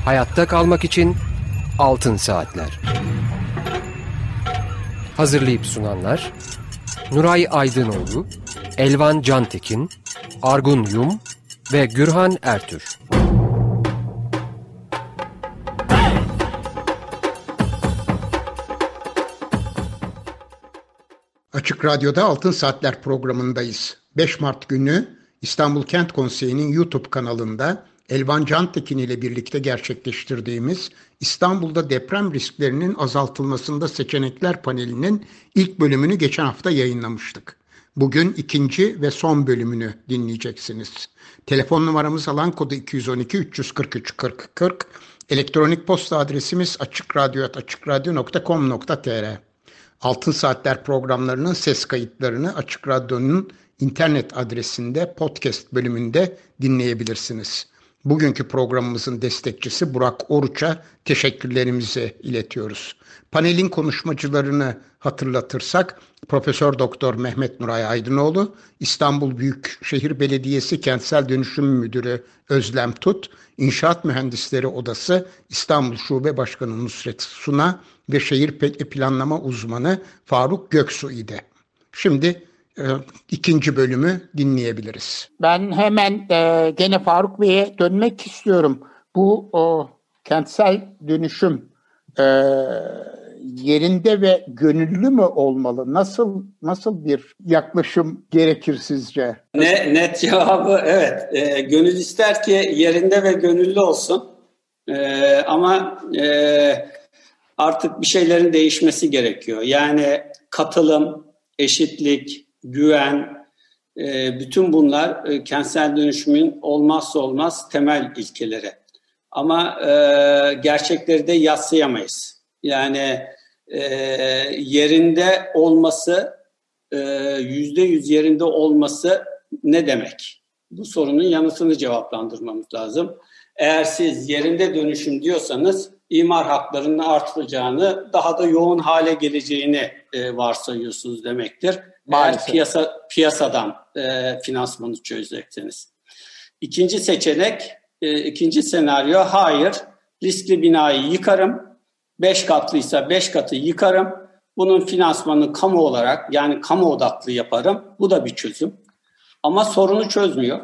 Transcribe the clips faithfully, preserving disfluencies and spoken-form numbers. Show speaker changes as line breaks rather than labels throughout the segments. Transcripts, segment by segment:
Hayatta kalmak için Altın Saatler. Hazırlayıp sunanlar Nuray Aydınoğlu, Elvan Cantekin, Argun Yum ve Gürhan Ertür.
Açık Radyo'da Altın Saatler programındayız. beş Mart günü İstanbul Kent Konseyi'nin YouTube kanalında Elvan Cantekin ile birlikte gerçekleştirdiğimiz İstanbul'da deprem risklerinin azaltılmasında seçenekler panelinin ilk bölümünü geçen hafta yayınlamıştık. Bugün ikinci ve son bölümünü dinleyeceksiniz. Telefon numaramız alan kodu iki yüz on iki üç yüz kırk üç kırk kırk. Elektronik posta adresimiz açıkradyo at açıkradyo nokta com nokta tr. Altın Saatler programlarının ses kayıtlarını Açık Radyo'nun internet adresinde podcast bölümünde dinleyebilirsiniz. Bugünkü programımızın destekçisi Burak Oruç'a teşekkürlerimizi iletiyoruz. Panelin konuşmacılarını hatırlatırsak Profesör Doktor Mehmet Nuray Aydınoğlu, İstanbul Büyükşehir Belediyesi Kentsel Dönüşüm Müdürü Özlem Tut, İnşaat Mühendisleri Odası İstanbul Şube Başkanı Nusret Suna ve Şehir Planlama Uzmanı Faruk Göksu idi. Şimdi e, ikinci bölümü dinleyebiliriz.
Ben hemen e, gene Faruk Bey'e dönmek istiyorum. Bu o, kentsel dönüşüm e, yerinde ve gönüllü mü olmalı? Nasıl nasıl bir yaklaşım gerekir sizce?
Ne, net cevabı evet. E, gönül ister ki yerinde ve gönüllü olsun. E, ama e, artık bir şeylerin değişmesi gerekiyor. Yani katılım, eşitlik, güven, e, bütün bunlar e, kentsel dönüşümün olmazsa olmaz temel ilkeleri. Ama e, gerçekleri de yadsıyamayız. Yani e, yerinde olması, e, yüzde yüz yerinde olması ne demek? Bu sorunun yanıtını cevaplandırmamız lazım. Eğer siz yerinde dönüşüm diyorsanız, imar haklarının artırılacağını, daha da yoğun hale geleceğini e, varsayıyorsunuz demektir. Eğer piyasa, piyasadan e, finansmanı çözecekseniz. İkinci seçenek, e, ikinci senaryo, hayır, riskli binayı yıkarım, beş katlıysa beş katı yıkarım, bunun finansmanını kamu olarak, yani kamu odaklı yaparım, bu da bir çözüm. Ama sorunu çözmüyor.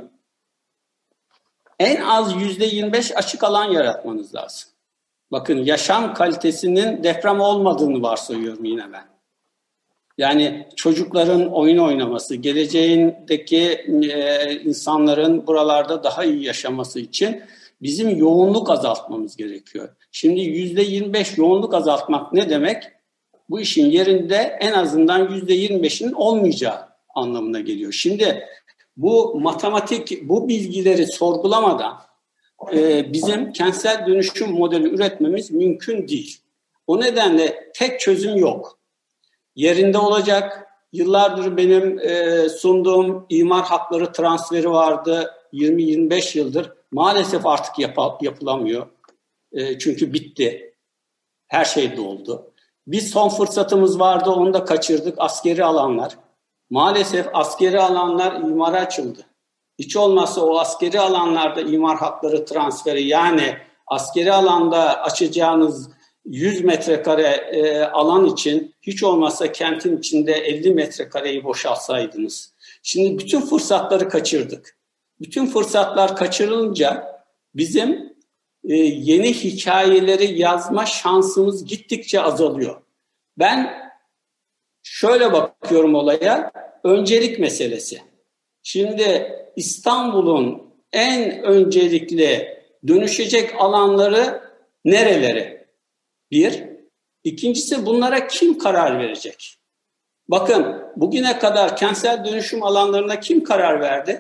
En az yüzde yirmi beş açık alan yaratmanız lazım. Bakın, yaşam kalitesinin deprem olmadığını varsayıyorum yine ben. Yani çocukların oyun oynaması, geleceğindeki e, insanların buralarda daha iyi yaşaması için bizim yoğunluk azaltmamız gerekiyor. Şimdi yüzde yirmi beş yoğunluk azaltmak ne demek? Bu işin yerinde en azından yüzde yirmi beşinin olmayacağı anlamına geliyor. Şimdi bu matematik, bu bilgileri sorgulamadan e, bizim kentsel dönüşüm modeli üretmemiz mümkün değil. O nedenle tek çözüm yok. Yerinde olacak. Yıllardır benim e, sunduğum imar hakları transferi vardı. yirmi yirmi beş yıldır. Maalesef artık yap- yapılamıyor. E, çünkü bitti. Her şey doldu. Bir son fırsatımız vardı, onu da kaçırdık. Askeri alanlar. Maalesef askeri alanlar imara açıldı. Hiç olmazsa o askeri alanlarda imar hakları transferi, yani askeri alanda açacağınız yüz metrekare e, alan için hiç olmazsa kentin içinde elli metrekareyi boşaltsaydınız. Şimdi bütün fırsatları kaçırdık. Bütün fırsatlar kaçırılınca bizim e, yeni hikayeleri yazma şansımız gittikçe azalıyor. Ben şöyle bakıyorum olaya, öncelik meselesi. Şimdi İstanbul'un en öncelikli dönüşecek alanları nereleri? Bir. İkincisi, bunlara kim karar verecek? Bakın, bugüne kadar kentsel dönüşüm alanlarına kim karar verdi?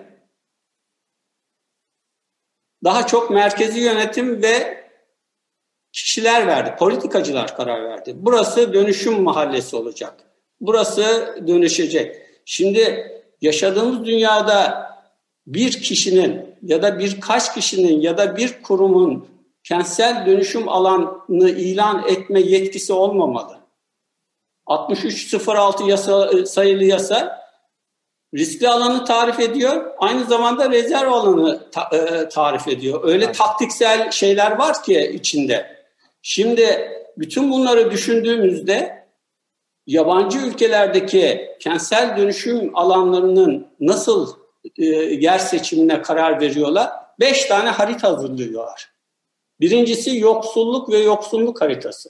Daha çok merkezi yönetim ve kişiler verdi, politikacılar karar verdi. Burası dönüşüm mahallesi olacak. Burası dönüşecek. Şimdi yaşadığımız dünyada bir kişinin ya da birkaç kişinin ya da bir kurumun kentsel dönüşüm alanını ilan etme yetkisi olmamalı. altmış üç sıfır altı yasa, sayılı yasa Riskli alanı tarif ediyor, aynı zamanda rezerv alanı ta- e, tarif ediyor. Öyle evet. taktiksel şeyler var ki içinde. Şimdi bütün bunları düşündüğümüzde yabancı ülkelerdeki kentsel dönüşüm alanlarının nasıl e, yer seçimine karar veriyorlar? Beş tane harita hazırlıyorlar. Birincisi yoksulluk ve yoksulluk haritası.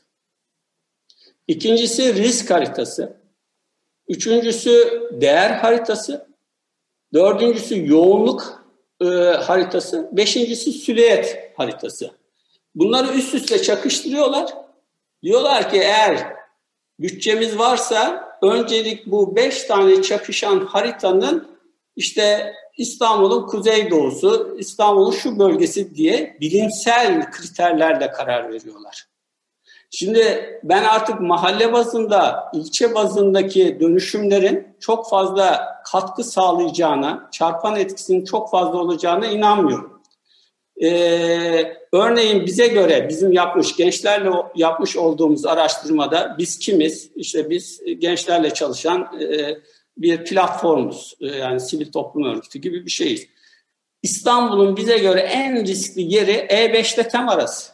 İkincisi risk haritası. Üçüncüsü değer haritası. Dördüncüsü yoğunluk e, haritası. Beşincisi silüet haritası. Bunları üst üste çakıştırıyorlar. Diyorlar ki eğer bütçemiz varsa öncelik bu beş tane çakışan haritanın işte İstanbul'un kuzeydoğusu, İstanbul'un şu bölgesi diye bilimsel kriterlerle karar veriyorlar. Şimdi ben artık mahalle bazında, ilçe bazındaki dönüşümlerin çok fazla katkı sağlayacağına, çarpan etkisinin çok fazla olacağına inanmıyorum. Ee, örneğin bize göre, bizim yapmış, gençlerle yapmış olduğumuz araştırmada biz kimiz? İşte biz gençlerle çalışan e, bir platformuz, e, yani sivil toplum örgütü gibi bir şeyiz. İstanbul'un bize göre en riskli yeri E beş'te Tem arası.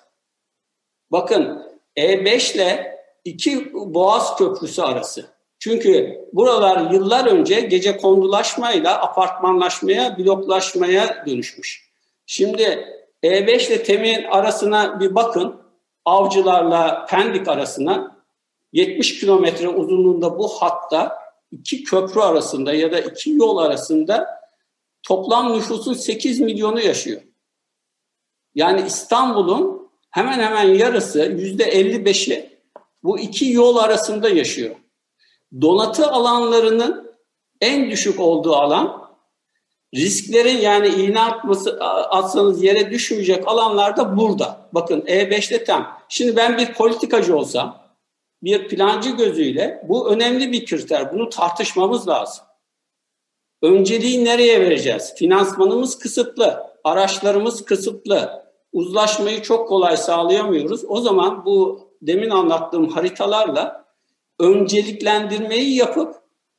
Bakın, E beş ile iki Boğaz Köprüsü arası. Çünkü buralar yıllar önce gecekondulaşmayla apartmanlaşmaya, bloklaşmaya dönüşmüş. Şimdi E beş ile Tem'in arasına bir bakın. Avcılarla Pendik arasına yetmiş kilometre uzunluğunda bu hatta iki köprü arasında ya da iki yol arasında toplam nüfusun sekiz milyonu yaşıyor. Yani İstanbul'un hemen hemen yarısı, yüzde elli beşi bu iki yol arasında yaşıyor. Donatı alanlarının en düşük olduğu alan, risklerin yani iğne atması, atsanız yere düşmeyecek alanlar da burada. Bakın E beş'te Tem. Şimdi ben bir politikacı olsam, bir plancı gözüyle bu önemli bir kriter. Bunu tartışmamız lazım. Önceliği nereye vereceğiz? Finansmanımız kısıtlı, araçlarımız kısıtlı. Uzlaşmayı çok kolay sağlayamıyoruz. O zaman bu demin anlattığım haritalarla önceliklendirmeyi yapıp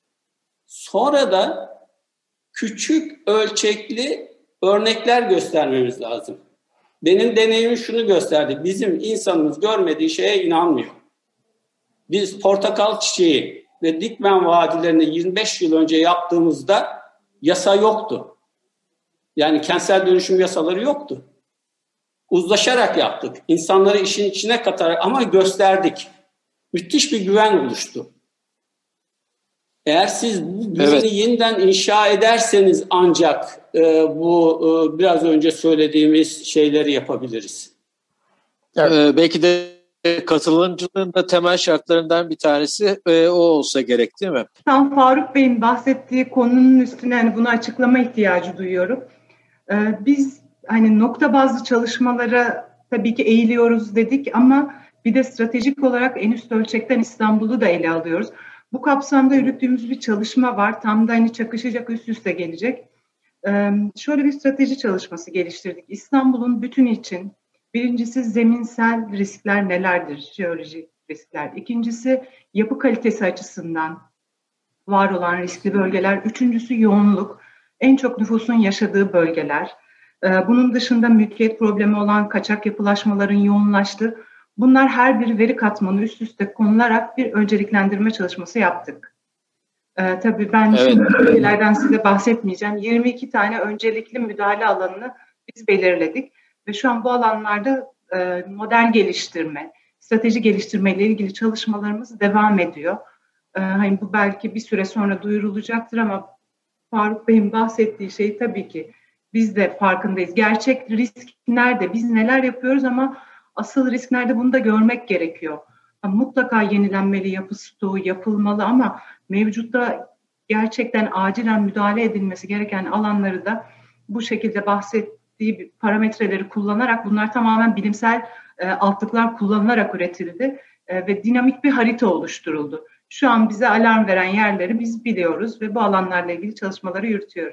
sonra da küçük ölçekli örnekler göstermemiz lazım. Benim deneyimim şunu gösterdi. Bizim insanımız görmediği şeye inanmıyor. Biz portakal çiçeği ve Dikmen vadilerini yirmi beş yıl önce yaptığımızda yasa yoktu. Yani kentsel dönüşüm yasaları yoktu. Uzlaşarak yaptık. İnsanları işin içine katarak ama gösterdik. Müthiş bir güven oluştu. Eğer siz bu güveni evet. yeniden inşa ederseniz ancak e, bu e, biraz önce söylediğimiz şeyleri yapabiliriz.
Evet. Ee, belki de katılımcılığın da temel şartlarından bir tanesi e, o olsa gerek, değil mi?
Tam Faruk Bey'in bahsettiği konunun üstüne hani bunu açıklama ihtiyacı duyuyorum. Ee, biz hani nokta bazlı çalışmalara tabii ki eğiliyoruz dedik ama bir de stratejik olarak en üst ölçekten İstanbul'u da ele alıyoruz. Bu kapsamda yürüttüğümüz bir çalışma var. Tam da hani çakışacak, üst üste gelecek. Ee, şöyle bir strateji çalışması geliştirdik. İstanbul'un bütünü için birincisi zeminsel riskler nelerdir? Jeolojik riskler. İkincisi yapı kalitesi açısından var olan riskli bölgeler. Üçüncüsü yoğunluk. En çok nüfusun yaşadığı bölgeler. Ee, bunun dışında mülkiyet problemi olan kaçak yapılaşmaların yoğunlaştığı. Bunlar her bir veri katmanı üst üste konularak bir önceliklendirme çalışması yaptık. Ee, tabii ben evet. şimdi bölgelerden size bahsetmeyeceğim. yirmi iki tane öncelikli müdahale alanını biz belirledik. Ve şu an bu alanlarda e, model geliştirme, strateji geliştirme ile ilgili çalışmalarımız devam ediyor. E, hani bu belki bir süre sonra duyurulacaktır ama Faruk Bey'in bahsettiği şey tabii ki biz de farkındayız. Gerçek risk nerede? Biz neler yapıyoruz ama asıl risk nerede? Bunu da görmek gerekiyor. Mutlaka yenilenmeli, yapı stoğu yapılmalı ama mevcutta gerçekten acilen müdahale edilmesi gereken alanları da bu şekilde bahsettiği parametreleri kullanarak bunlar tamamen bilimsel e, altlıklar kullanılarak üretildi e, ve dinamik bir harita oluşturuldu. Şu an bize alarm veren yerleri biz biliyoruz ve bu alanlarla ilgili çalışmaları yürütüyoruz.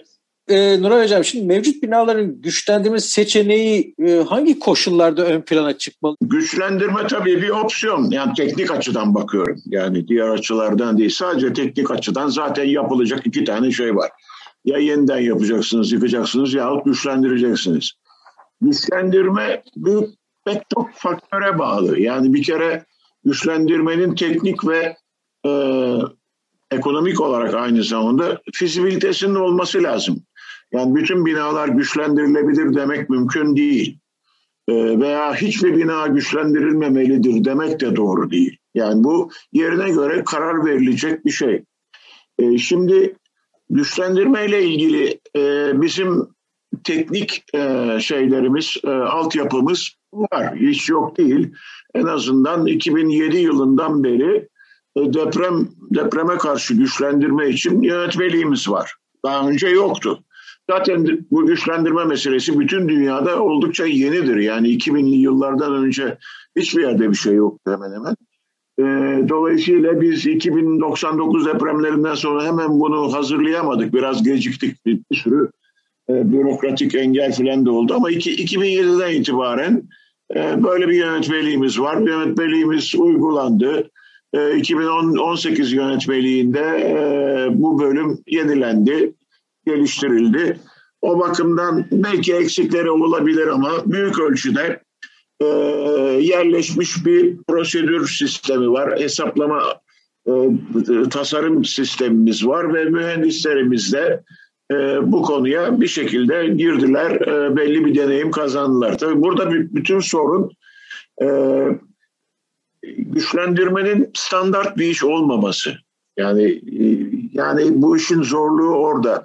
e, Nuray Hocam, şimdi mevcut binaların güçlendirme seçeneği e, hangi koşullarda ön plana çıkmalı?
Güçlendirme tabii bir opsiyon. Yani teknik açıdan bakıyorum. Yani diğer açılardan değil. Sadece teknik açıdan zaten yapılacak iki tane şey var. Ya yeniden yapacaksınız, yıkacaksınız yahut güçlendireceksiniz. Güçlendirme büyük pek çok faktöre bağlı. Yani bir kere güçlendirmenin teknik ve e, ekonomik olarak aynı zamanda fizibilitesinin olması lazım. Yani bütün binalar güçlendirilebilir demek mümkün değil. E, veya hiçbir bina güçlendirilmemelidir demek de doğru değil. Yani bu yerine göre karar verilecek bir şey. E, şimdi güçlendirmeyle ilgili e, bizim teknik e, şeylerimiz, e, altyapımız var. Hiç yok değil. En azından iki bin yedi yılından beri e, deprem depreme karşı güçlendirme için yönetmeliğimiz var. Daha önce yoktu. Zaten bu güçlendirme meselesi bütün dünyada oldukça yenidir. Yani iki binli yıllardan önce hiçbir yerde bir şey yoktu hemen hemen. E, dolayısıyla biz iki bin doksan dokuz depremlerinden sonra hemen bunu hazırlayamadık. Biraz geciktik, bir, bir sürü e, bürokratik engel falan da oldu. Ama iki, iki bin yediden itibaren e, böyle bir yönetmeliğimiz var. Yönetmeliğimiz uygulandı. E, iki bin on sekiz yönetmeliğinde e, bu bölüm yenilendi, geliştirildi. O bakımdan belki eksikleri olabilir ama büyük ölçüde e, yerleşmiş bir prosedür sistemi var. Hesaplama e, tasarım sistemimiz var ve mühendislerimiz de e, bu konuya bir şekilde girdiler. E, belli bir deneyim kazandılar. Tabii burada bir, bütün sorun e, güçlendirmenin standart bir iş olmaması. Yani yani bu işin zorluğu orada.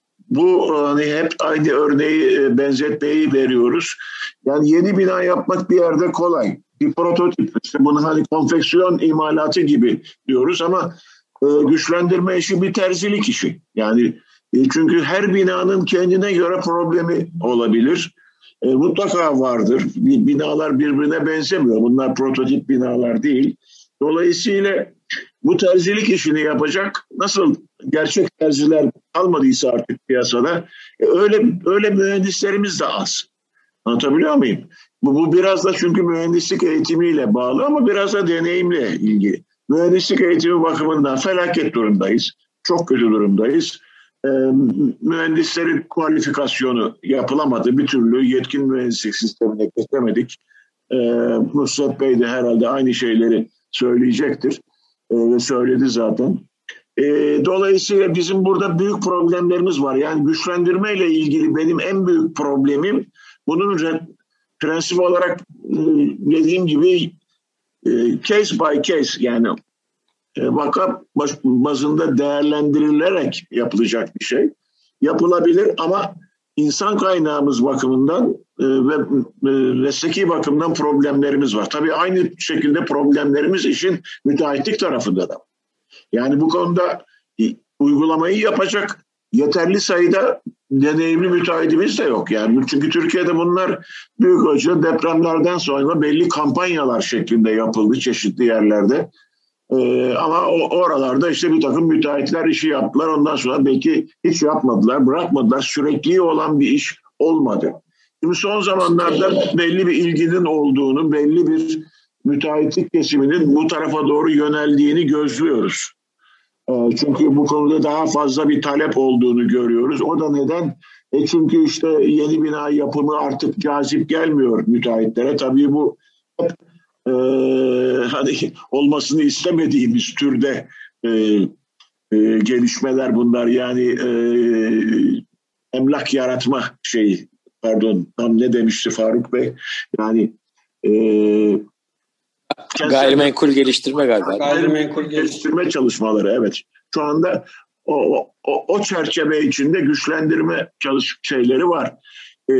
Bu hani hep aynı örneği, benzetmeyi veriyoruz. Yani yeni bina yapmak bir yerde kolay. Bir prototip, işte bunu hani konfeksiyon imalatı gibi diyoruz ama e, güçlendirme işi bir terzilik işi. Yani e, çünkü her binanın kendine göre problemi olabilir. E, mutlaka vardır. Binalar birbirine benzemiyor. Bunlar prototip binalar değil. Dolayısıyla bu terzilik işini yapacak nasıl gerçek terziler kalmadıysa artık piyasada e, öyle öyle mühendislerimiz de az. Anlatabiliyor muyum? Bu, bu biraz da çünkü mühendislik eğitimiyle bağlı ama biraz da deneyimle ilgili. Mühendislik eğitimi bakımından felaket durumdayız. Çok kötü durumdayız. E, mühendislerin kualifikasyonu yapılamadı. Bir türlü yetkin mühendislik sistemine geçemedik. E, Nusret Bey de herhalde aynı şeyleri söyleyecektir. Ve söyledi zaten. E, dolayısıyla bizim burada büyük problemlerimiz var. Yani güçlendirmeyle ilgili benim en büyük problemim bunun prensip olarak e, dediğim gibi e, case by case yani e, vaka bazında değerlendirilerek yapılacak bir şey. Yapılabilir ama insan kaynağımız bakımından e, ve e, mesleki bakımdan problemlerimiz var. Tabii aynı şekilde problemlerimiz işin müteahhitlik tarafında da. Yani bu konuda e, uygulamayı yapacak yeterli sayıda deneyimli müteahhitimiz de yok. Yani çünkü Türkiye'de bunlar büyük ölçüde depremlerden sonra belli kampanyalar şeklinde yapıldı çeşitli yerlerde. Ee, ama o, oralarda işte bir takım müteahhitler işi yaptılar. Ondan sonra belki hiç yapmadılar, bırakmadılar. Sürekli olan bir iş olmadı. Şimdi son zamanlarda belli bir ilginin olduğunu, belli bir müteahhitlik kesiminin bu tarafa doğru yöneldiğini gözlüyoruz. Ee, çünkü bu konuda daha fazla bir talep olduğunu görüyoruz. O da neden? E çünkü işte yeni bina yapımı artık cazip gelmiyor müteahhitlere. Tabii bu hep Ee, hani olmasını istemediğimiz türde e, e, gelişmeler bunlar. Yani e, emlak yaratma şeyi, pardon tam ne demişti Faruk Bey? Yani e,
gayrimenkul geliştirme galiba.
Gayrimenkul geliştirme çalışmaları, evet. Şu anda o, o, o çerçeve içinde güçlendirme çalış şeyleri var. E,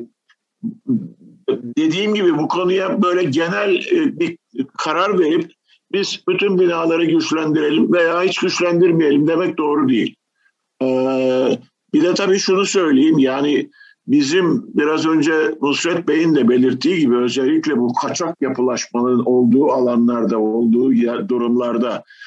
Dediğim gibi bu konuya böyle genel bir karar verip biz bütün binaları güçlendirelim veya hiç güçlendirmeyelim demek doğru değil. Ee, bir de tabii şunu söyleyeyim, yani bizim biraz önce Nusret Bey'in de belirttiği gibi özellikle bu kaçak yapılaşmanın olduğu alanlarda, olduğu yer, durumlarda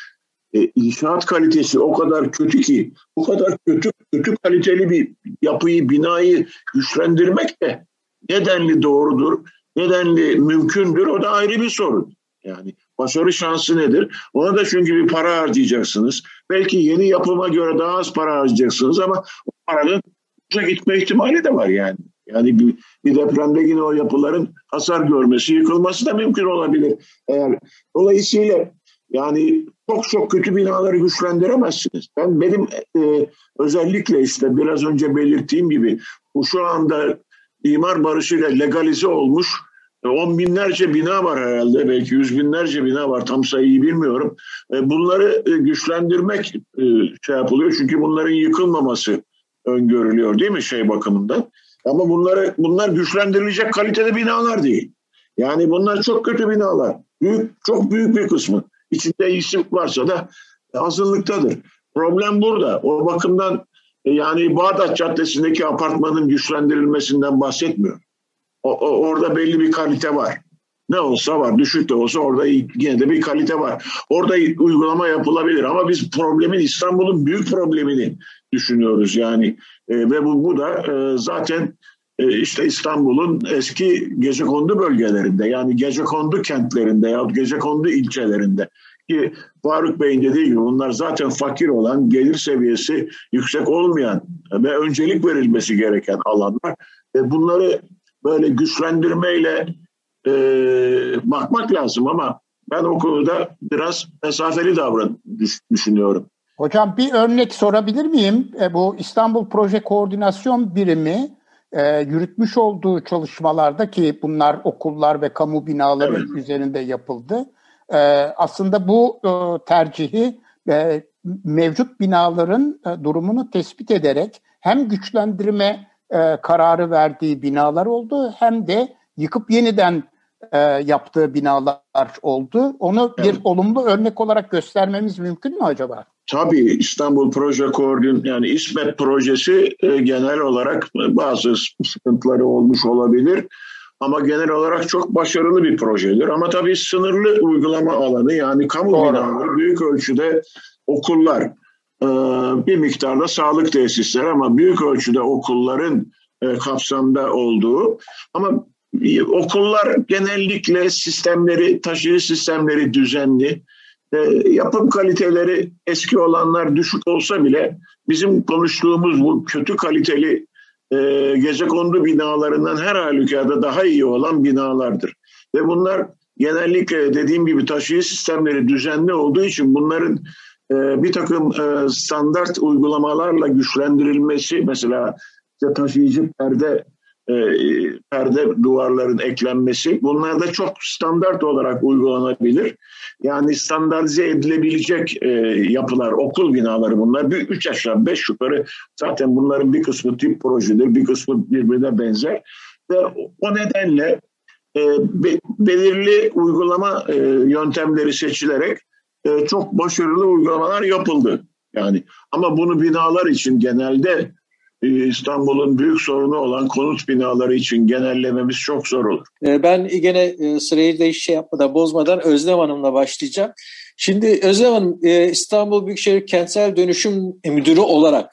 e, inşaat kalitesi o kadar kötü ki, o kadar kötü kötü kaliteli bir yapıyı, binayı güçlendirmek de nedenli doğrudur, nedenli mümkündür, o da ayrı bir sorun. Yani başarı şansı nedir? Ona da çünkü bir para harcayacaksınız. Belki yeni yapıma göre daha az para harcayacaksınız ama o paranın uca gitme ihtimali de var yani. Yani bir, bir depremde yine o yapıların hasar görmesi, yıkılması da mümkün olabilir. Eğer dolayısıyla yani çok çok kötü binaları güçlendiremezsiniz. Ben benim e, özellikle işte biraz önce belirttiğim gibi bu şu anda imar barışıyla legalize olmuş on binlerce bina var herhalde, belki yüz binlerce bina var, tam sayıyı bilmiyorum. Bunları güçlendirmek şey yapılıyor çünkü bunların yıkılmaması öngörülüyor değil mi şey bakımından? Ama bunları bunlar güçlendirilecek kalitede binalar değil. Yani bunlar çok kötü binalar. Büyük, çok büyük bir kısmı. İçinde iyisi varsa da azınlıktadır. Problem burada. O bakımdan yani Bağdat Caddesi'ndeki apartmanın güçlendirilmesinden bahsetmiyor. O, o, orada belli bir kalite var. Ne olsa var. Düşük de olsa orada yine de bir kalite var. Orada uygulama yapılabilir ama biz problemin, İstanbul'un büyük problemini düşünüyoruz yani. E, ve bu, bu da e, zaten e, işte İstanbul'un eski gecekondu bölgelerinde, yani gecekondu kentlerinde ya gecekondu ilçelerinde ki Faruk Bey'in dediği gibi bunlar zaten fakir olan, gelir seviyesi yüksek olmayan ve öncelik verilmesi gereken alanlar. E, bunları böyle güçlendirmeyle e, bakmak lazım ama ben o konuda biraz mesafeli davran düşünüyorum.
Hocam bir örnek sorabilir miyim? E, bu İstanbul Proje Koordinasyon Birimi e, yürütmüş olduğu çalışmalarda, ki bunlar okullar ve kamu binaları evet. üzerinde yapıldı. E, aslında bu e, tercihi e, mevcut binaların e, durumunu tespit ederek hem güçlendirme e, kararı verdiği binalar oldu hem de yıkıp yeniden e, yaptığı binalar oldu. Onu evet. bir olumlu örnek olarak göstermemiz mümkün mü acaba?
Tabii İstanbul Proje Koordin yani İSMET projesi e, genel olarak bazı sıkıntıları olmuş olabilir. Ama genel olarak çok başarılı bir projedir. Ama tabii sınırlı uygulama alanı, yani kamu Doğru. binaları, büyük ölçüde okullar, e, bir miktarda sağlık tesisleri ama büyük ölçüde okulların e, kapsamda olduğu. Ama e, okullar genellikle sistemleri, taşıyıcı sistemleri düzenli. E, yapım kaliteleri eski olanlar düşük olsa bile bizim konuştuğumuz bu kötü kaliteli e, gecekondu binalarından her halükarda daha iyi olan binalardır. Ve bunlar genellikle dediğim gibi taşıyıcı sistemleri düzenli olduğu için bunların e, bir takım e, standart uygulamalarla güçlendirilmesi, mesela işte taşıyıcı perde E, perde duvarların eklenmesi, bunlar da çok standart olarak uygulanabilir. Yani standartize edilebilecek e, yapılar, okul binaları bunlar. Bir, üç aşağı beş yukarı zaten bunların bir kısmı tip projedir, bir kısmı birbirine benzer. Ve o nedenle e, be, belirli uygulama e, yöntemleri seçilerek e, çok başarılı uygulamalar yapıldı. Yani ama bunu binalar için genelde İstanbul'un büyük sorunu olan konut binaları için genellememiz çok zor olur.
Ben gene sırayı da hiç şey yapmadan, bozmadan Özlem Hanım'la başlayacağım. Şimdi Özlem Hanım, İstanbul Büyükşehir Kentsel Dönüşüm Müdürü olarak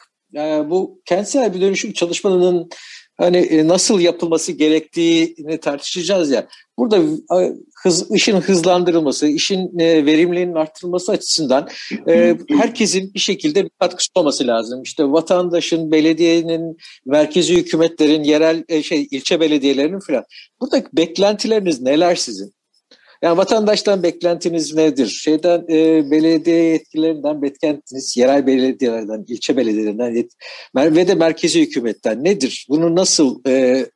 bu kentsel bir dönüşüm çalışmalarının hani nasıl yapılması gerektiğini tartışacağız ya. Burada hız, işin hızlandırılması, işin verimliliğinin arttırılması açısından herkesin bir şekilde bir katkısı olması lazım. İşte vatandaşın, belediyenin, merkezi hükümetlerin, yerel şey ilçe belediyelerinin falan. Buradaki beklentileriniz neler sizin? Yani vatandaştan beklentiniz nedir? Şeyden e, belediye yetkililerinden beklentiniz, yerel belediyelerden, ilçe belediyelerinden yet- ve de merkezi hükümetten nedir? Bunu nasıl e,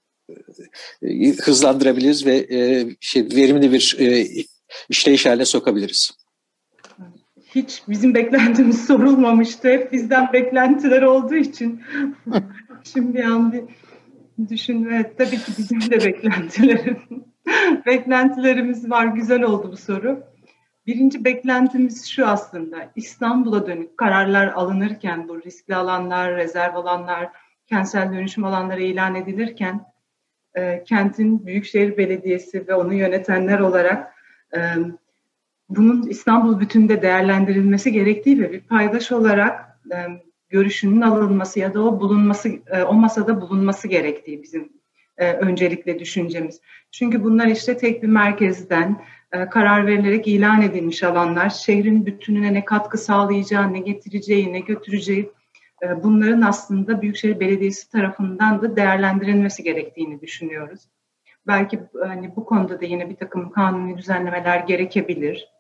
e, hızlandırabiliriz ve e, şey verimli bir e, işleyiş haline sokabiliriz?
Hiç bizim beklentimiz sorulmamıştı. Hep bizden beklentiler olduğu için şimdi yani düşündüm. Evet, tabii ki bizim de beklentilerimiz. Beklentilerimiz var. Güzel oldu bu soru. Birinci beklentimiz şu aslında. İstanbul'a dönük kararlar alınırken, bu riskli alanlar, rezerv alanlar, kentsel dönüşüm alanları ilan edilirken e, kentin Büyükşehir Belediyesi ve onu yönetenler olarak e, bunun İstanbul bütününde değerlendirilmesi gerektiği ve bir paydaş olarak e, görüşünün alınması ya da o bulunması, e, o masada bulunması gerektiği bizim e, öncelikle düşüncemiz. Çünkü bunlar işte tek bir merkezden e, karar verilerek ilan edilmiş alanlar, şehrin bütününe ne katkı sağlayacağı, ne getireceği, ne götüreceği, e, bunların aslında Büyükşehir Belediyesi tarafından da değerlendirilmesi gerektiğini düşünüyoruz. Belki hani bu konuda da yine bir takım kanuni düzenlemeler gerekebilir.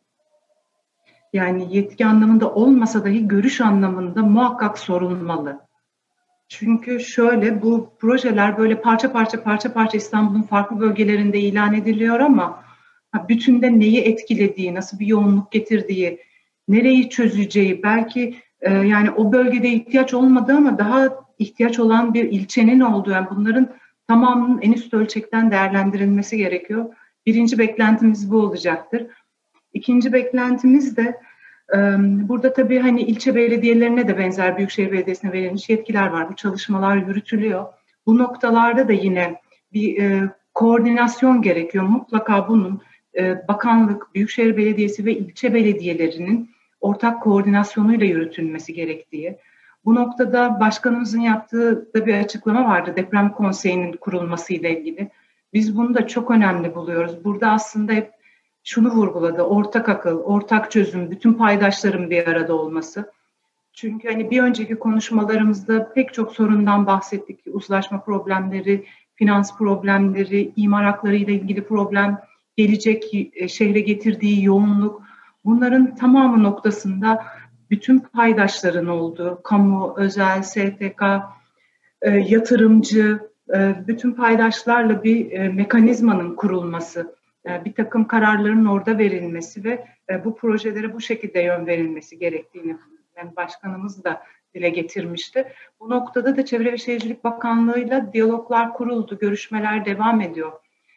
Yani yetki anlamında olmasa dahi görüş anlamında muhakkak sorulmalı. Çünkü şöyle, bu projeler böyle parça parça parça parça İstanbul'un farklı bölgelerinde ilan ediliyor ama bütünde neyi etkilediği, nasıl bir yoğunluk getirdiği, nereyi çözeceği, belki e, yani o bölgede ihtiyaç olmadığı ama daha ihtiyaç olan bir ilçenin olduğu, yani bunların tamamının en üst ölçekten değerlendirilmesi gerekiyor. Birinci beklentimiz bu olacaktır. İkinci beklentimiz de burada tabii hani ilçe belediyelerine de benzer Büyükşehir Belediyesi'ne verilmiş yetkiler var. Bu çalışmalar yürütülüyor. Bu noktalarda da yine bir e, koordinasyon gerekiyor. Mutlaka bunun e, bakanlık, Büyükşehir Belediyesi ve ilçe belediyelerinin ortak koordinasyonuyla yürütülmesi gerektiği. Bu noktada başkanımızın yaptığı da bir açıklama vardı deprem konseyinin kurulmasıyla ilgili. Biz bunu da çok önemli buluyoruz. Burada aslında hep şunu vurguladı, ortak akıl, ortak çözüm, bütün paydaşların bir arada olması. Çünkü hani bir önceki konuşmalarımızda pek çok sorundan bahsettik. Uzlaşma problemleri, finans problemleri, imar hakları ile ilgili problem, gelecek şehre getirdiği yoğunluk. Bunların tamamı noktasında bütün paydaşların olduğu, kamu, özel, S T K, yatırımcı, bütün paydaşlarla bir mekanizmanın kurulması, bir takım kararların orada verilmesi ve bu projelere bu şekilde yön verilmesi gerektiğini yani başkanımız da dile getirmişti. Bu noktada da Çevre ve Şehircilik Bakanlığı'yla diyaloglar kuruldu, görüşmeler devam ediyor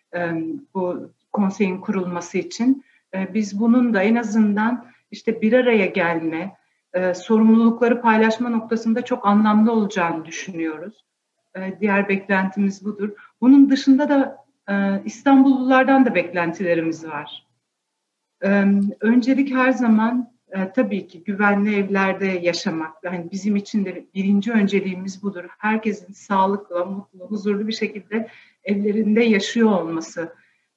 bu konseyin kurulması için. Biz bunun da en azından işte bir araya gelme, sorumlulukları paylaşma noktasında çok anlamlı olacağını düşünüyoruz. Diğer beklentimiz budur. Bunun dışında da İstanbullulardan da beklentilerimiz var. Öncelik her zaman tabii ki güvenli evlerde yaşamak. Yani bizim için de birinci önceliğimiz budur. Herkesin sağlıklı, mutlu, huzurlu bir şekilde evlerinde yaşıyor olması.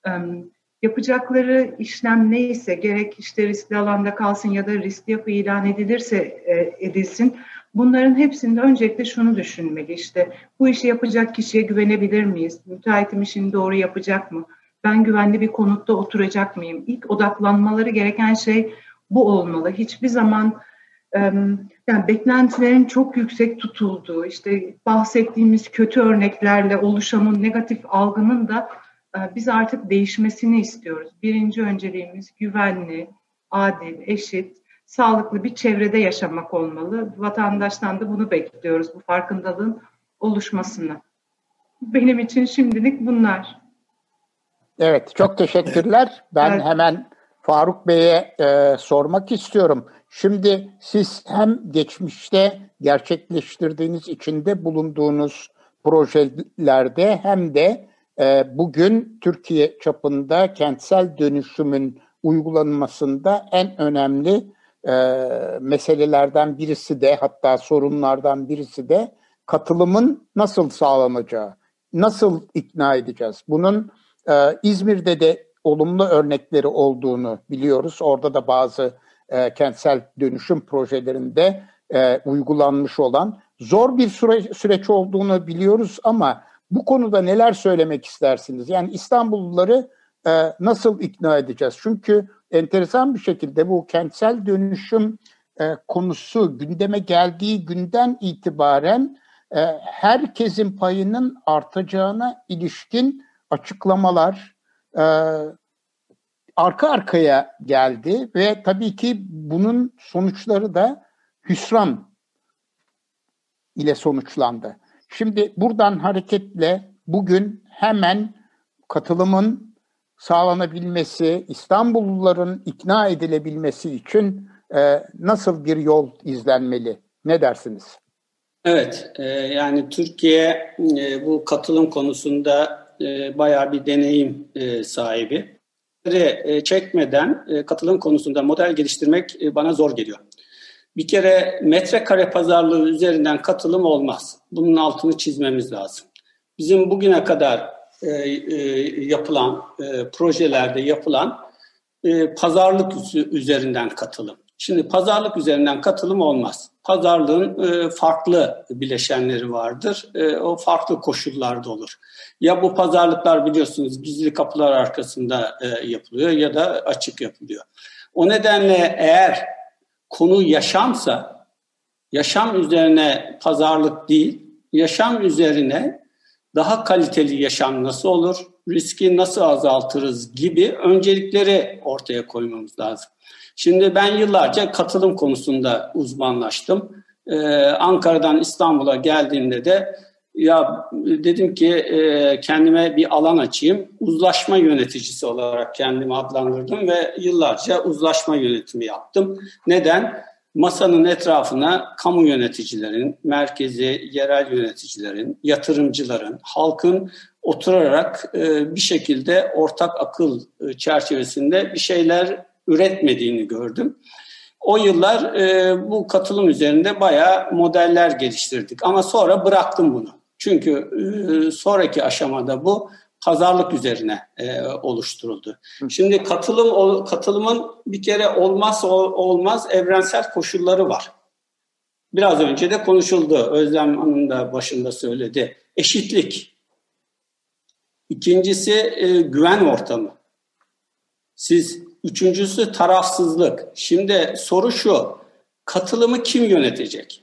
Yapacakları işlem neyse, gerek işte riskli alanda kalsın ya da riskli yapı ilan edilirse edilsin. Bunların hepsinde öncelikle şunu düşünmeli, işte bu işi yapacak kişiye güvenebilir miyiz? Müteahhitim işini doğru yapacak mı? Ben güvenli bir konutta oturacak mıyım? İlk odaklanmaları gereken şey bu olmalı. Hiçbir zaman yani beklentilerin çok yüksek tutulduğu, işte bahsettiğimiz kötü örneklerle oluşan negatif algının da biz artık değişmesini istiyoruz. Birinci önceliğimiz güvenli, adil, eşit, sağlıklı bir çevrede yaşamak olmalı. Vatandaştan da bunu bekliyoruz, bu farkındalığın oluşmasını. Benim için şimdilik bunlar.
Evet, çok teşekkürler. Ben evet. hemen Faruk Bey'e e, sormak istiyorum. Şimdi siz hem geçmişte gerçekleştirdiğiniz, içinde bulunduğunuz projelerde hem de e, bugün Türkiye çapında kentsel dönüşümün uygulanmasında en önemli e, meselelerden birisi de, hatta sorunlardan birisi de katılımın nasıl sağlanacağı, nasıl ikna edeceğiz? Bunun e, İzmir'de de olumlu örnekleri olduğunu biliyoruz. Orada da bazı e, kentsel dönüşüm projelerinde e, uygulanmış olan zor bir süre, süreç olduğunu biliyoruz ama bu konuda neler söylemek istersiniz? Yani İstanbulluları e, nasıl ikna edeceğiz? Çünkü enteresan bir şekilde bu kentsel dönüşüm e, konusu gündeme geldiği günden itibaren e, herkesin payının artacağına ilişkin açıklamalar e, arka arkaya geldi ve tabii ki bunun sonuçları da hüsran ile sonuçlandı. Şimdi buradan hareketle bugün hemen katılımın sağlanabilmesi, İstanbulluların ikna edilebilmesi için e, nasıl bir yol izlenmeli? Ne dersiniz?
Evet, e, yani Türkiye e, bu katılım konusunda e, bayağı bir deneyim e, sahibi. e, çekmeden e, katılım konusunda model geliştirmek e, bana zor geliyor. Bir kere metrekare pazarlığı üzerinden katılım olmaz. Bunun altını çizmemiz lazım. Bizim bugüne kadar e, e, yapılan e, projelerde yapılan e, pazarlık üzerinden katılım. Şimdi pazarlık üzerinden katılım olmaz. Pazarlığın e, farklı bileşenleri vardır. E, o farklı koşullarda olur. Ya bu pazarlıklar biliyorsunuz gizli kapılar arkasında e, yapılıyor ya da açık yapılıyor. O nedenle eğer konu yaşamsa, yaşam üzerine pazarlık değil, yaşam üzerine daha kaliteli yaşam nasıl olur, riski nasıl azaltırız gibi öncelikleri ortaya koymamız lazım. Şimdi ben yıllarca katılım konusunda uzmanlaştım. Ee, Ankara'dan İstanbul'a geldiğimde de ya dedim ki e, kendime bir alan açayım. Uzlaşma yöneticisi olarak kendimi adlandırdım ve yıllarca uzlaşma yönetimi yaptım. Neden? Masanın etrafına kamu yöneticilerin, merkezi, yerel yöneticilerin, yatırımcıların, halkın oturarak e, bir şekilde ortak akıl e, çerçevesinde bir şeyler üretmediğini gördüm. O yıllar e, bu katılım üzerinde bayağı modeller geliştirdik ama sonra bıraktım bunu. Çünkü e, sonraki aşamada bu pazarlık üzerine e, oluşturuldu. Şimdi katılım o, katılımın bir kere olmazsa olmaz evrensel koşulları var. Biraz önce de konuşuldu. Özlem Hanım da başında söyledi. Eşitlik. İkincisi e, güven ortamı. Siz Üçüncüsü tarafsızlık. Şimdi soru şu, katılımı kim yönetecek?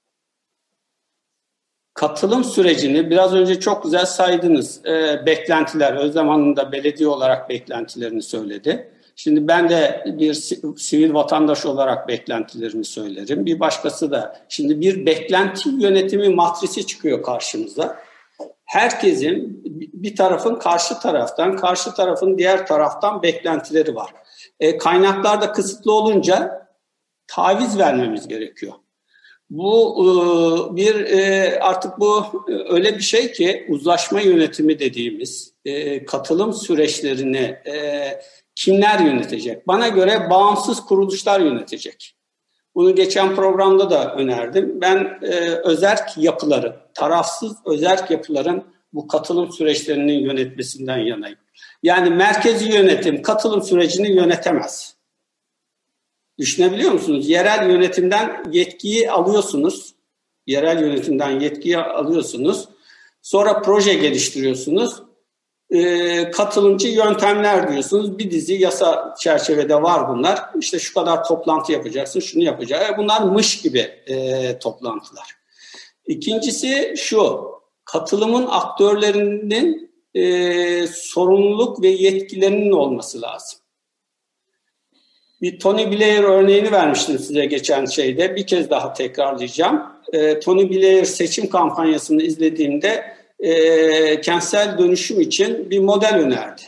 Katılım sürecini biraz önce çok güzel saydınız. E, beklentiler, Özlem Hanım da belediye olarak beklentilerini söyledi. Şimdi ben de bir sivil vatandaş olarak beklentilerimi söylerim. Bir başkası da. Şimdi bir beklenti yönetimi matrisi çıkıyor karşımıza. Herkesin bir tarafın karşı taraftan, karşı tarafın diğer taraftan beklentileri var. E, kaynaklar da kısıtlı olunca taviz vermemiz gerekiyor. Bu e, bir e, artık bu e, öyle bir şey ki uzlaşma yönetimi dediğimiz e, katılım süreçlerini e, kimler yönetecek? Bana göre bağımsız kuruluşlar yönetecek. Bunu geçen programda da önerdim. Ben e, özerk yapıların, tarafsız özerk yapıların bu katılım süreçlerinin yönetmesinden yanayım. Yani merkezi yönetim katılım sürecini yönetemez. Düşünebiliyor musunuz? Yerel yönetimden yetkiyi alıyorsunuz. Yerel yönetimden yetkiyi alıyorsunuz. Sonra proje geliştiriyorsunuz. E, katılımcı yöntemler diyorsunuz. Bir dizi yasa çerçevede var bunlar. İşte şu kadar toplantı yapacaksın, şunu yapacaksın. Bunlar mış gibi e, toplantılar. İkincisi şu, katılımın aktörlerinin e, sorumluluk ve yetkilerinin olması lazım. Bir Tony Blair örneğini vermiştim size geçen şeyde. Bir kez daha tekrarlayacağım. E, Tony Blair seçim kampanyasını izlediğimde e, kentsel dönüşüm için bir model önerdi.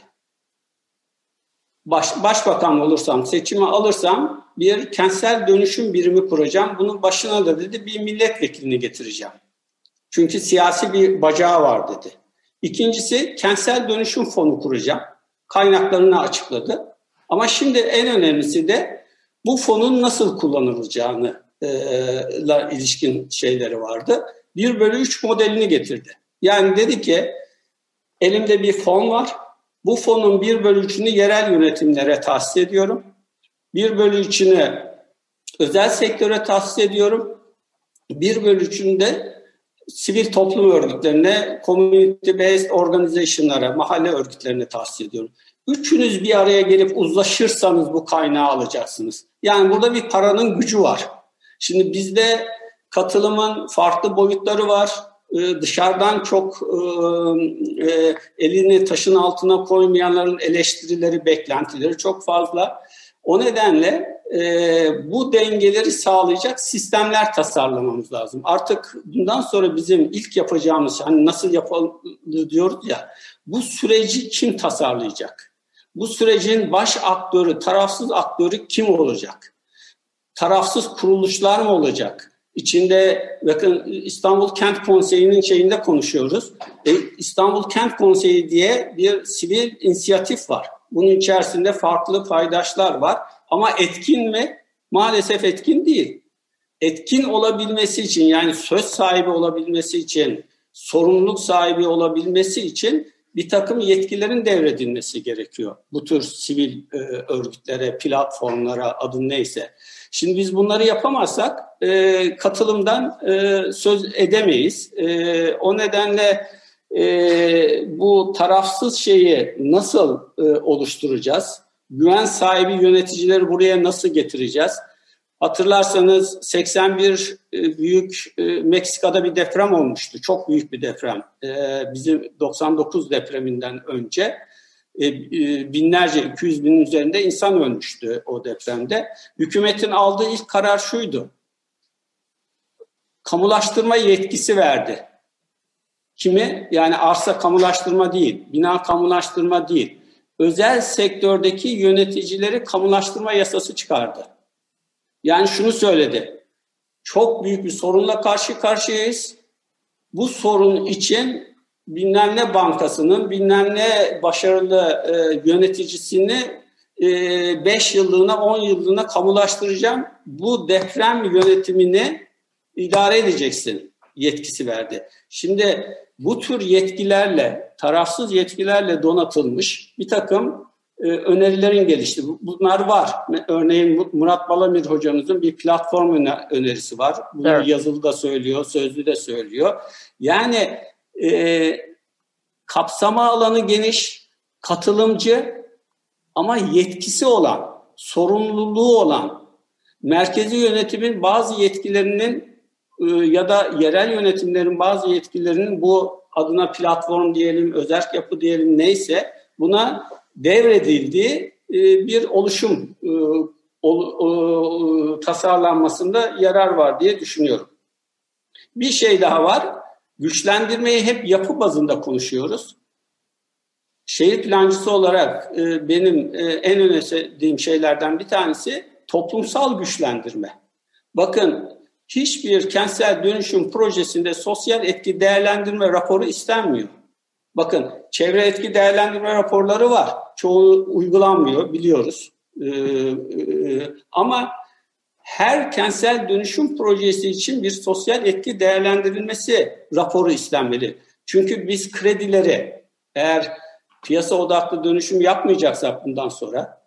Baş, başbakan olursam, seçimi alırsam bir kentsel dönüşüm birimi kuracağım. Bunun başına da dedi bir milletvekilini getireceğim. Çünkü siyasi bir bacağı var dedi. İkincisi kentsel dönüşüm fonu kuracağım. Kaynaklarını açıkladı. Ama şimdi en önemlisi de bu fonun nasıl kullanılacağına e, ilişkin şeyleri vardı. bir bölü üç modelini getirdi. Yani dedi ki elimde bir fon var. Bu fonun bir bölü üçünü yerel yönetimlere tahsis ediyorum. bir bölü üçünü özel sektöre tahsis ediyorum. bir bölü üçünü de sivil toplum örgütlerine, community based organization'lara, mahalle örgütlerine tahsis ediyorum. Üçünüz bir araya gelip uzlaşırsanız bu kaynağı alacaksınız. Yani burada bir paranın gücü var. Şimdi bizde katılımın farklı boyutları var. Ee, dışarıdan çok e, e, elini taşın altına koymayanların eleştirileri, beklentileri çok fazla. O nedenle e, bu dengeleri sağlayacak sistemler tasarlamamız lazım. Artık bundan sonra bizim ilk yapacağımız, hani nasıl yapalım diyoruz ya, bu süreci kim tasarlayacak? Bu sürecin baş aktörü, tarafsız aktörü kim olacak? Tarafsız kuruluşlar mı olacak? İçinde bakın İstanbul Kent Konseyi'nin şeyinde konuşuyoruz. E, İstanbul Kent Konseyi diye bir sivil inisiyatif var. Bunun içerisinde farklı paydaşlar var. Ama etkin mi? Maalesef etkin değil. Etkin olabilmesi için, yani söz sahibi olabilmesi için, sorumluluk sahibi olabilmesi için bir takım yetkilerin devredilmesi gerekiyor. Bu tür sivil e, örgütlere, platformlara, adın neyse. Şimdi biz bunları yapamazsak e, katılımdan e, söz edemeyiz. E, o nedenle e, bu tarafsız şeyi nasıl e, oluşturacağız? Güven sahibi yöneticileri buraya nasıl getireceğiz? Hatırlarsanız seksen bir e, büyük e, Meksika'da bir deprem olmuştu. Çok büyük bir deprem. E, bizim doksan dokuz depreminden önce e, e, binlerce, iki yüz binin üzerinde insan ölmüştü o depremde. Hükümetin aldığı ilk karar şuydu. Kamulaştırma yetkisi verdi. Kimi? Yani arsa kamulaştırma değil, bina kamulaştırma değil. Özel sektördeki yöneticileri kamulaştırma yasası çıkardı. Yani şunu söyledi, çok büyük bir sorunla karşı karşıyayız. Bu sorun için bilmem ne bankasının, bilmem ne başarılı e, yöneticisini beş e, yıllığına, on yıllığına kamulaştıracağım. Bu deprem yönetimini idare edeceksin yetkisi verdi. Şimdi bu tür yetkilerle, tarafsız yetkilerle donatılmış bir takım e, önerilerin gelişti. Bunlar var. Örneğin Murat Balamir hocamızın bir platform önerisi var. Bunu evet. Yazılı da söylüyor, sözlü de söylüyor. Yani e, kapsama alanı geniş, katılımcı ama yetkisi olan, sorumluluğu olan, merkezi yönetimin bazı yetkilerinin e, ya da yerel yönetimlerin bazı yetkilerinin bu adına platform diyelim, özerk yapı diyelim neyse buna devredildiği e, bir oluşum e, ol, e, tasarlanmasında yarar var diye düşünüyorum. Bir şey daha var. Güçlendirmeyi hep yapı bazında konuşuyoruz. Şehir plancısı olarak e, benim e, en önemsediğim şeylerden bir tanesi toplumsal güçlendirme. Bakın hiçbir kentsel dönüşüm projesinde sosyal etki değerlendirme raporu istenmiyor. Bakın çevre etki değerlendirme raporları var. Çoğu uygulanmıyor biliyoruz. Ee, e, ama her kentsel dönüşüm projesi için bir sosyal etki değerlendirilmesi raporu istenmeli. Çünkü biz kredileri eğer piyasa odaklı dönüşüm yapmayacaksak bundan sonra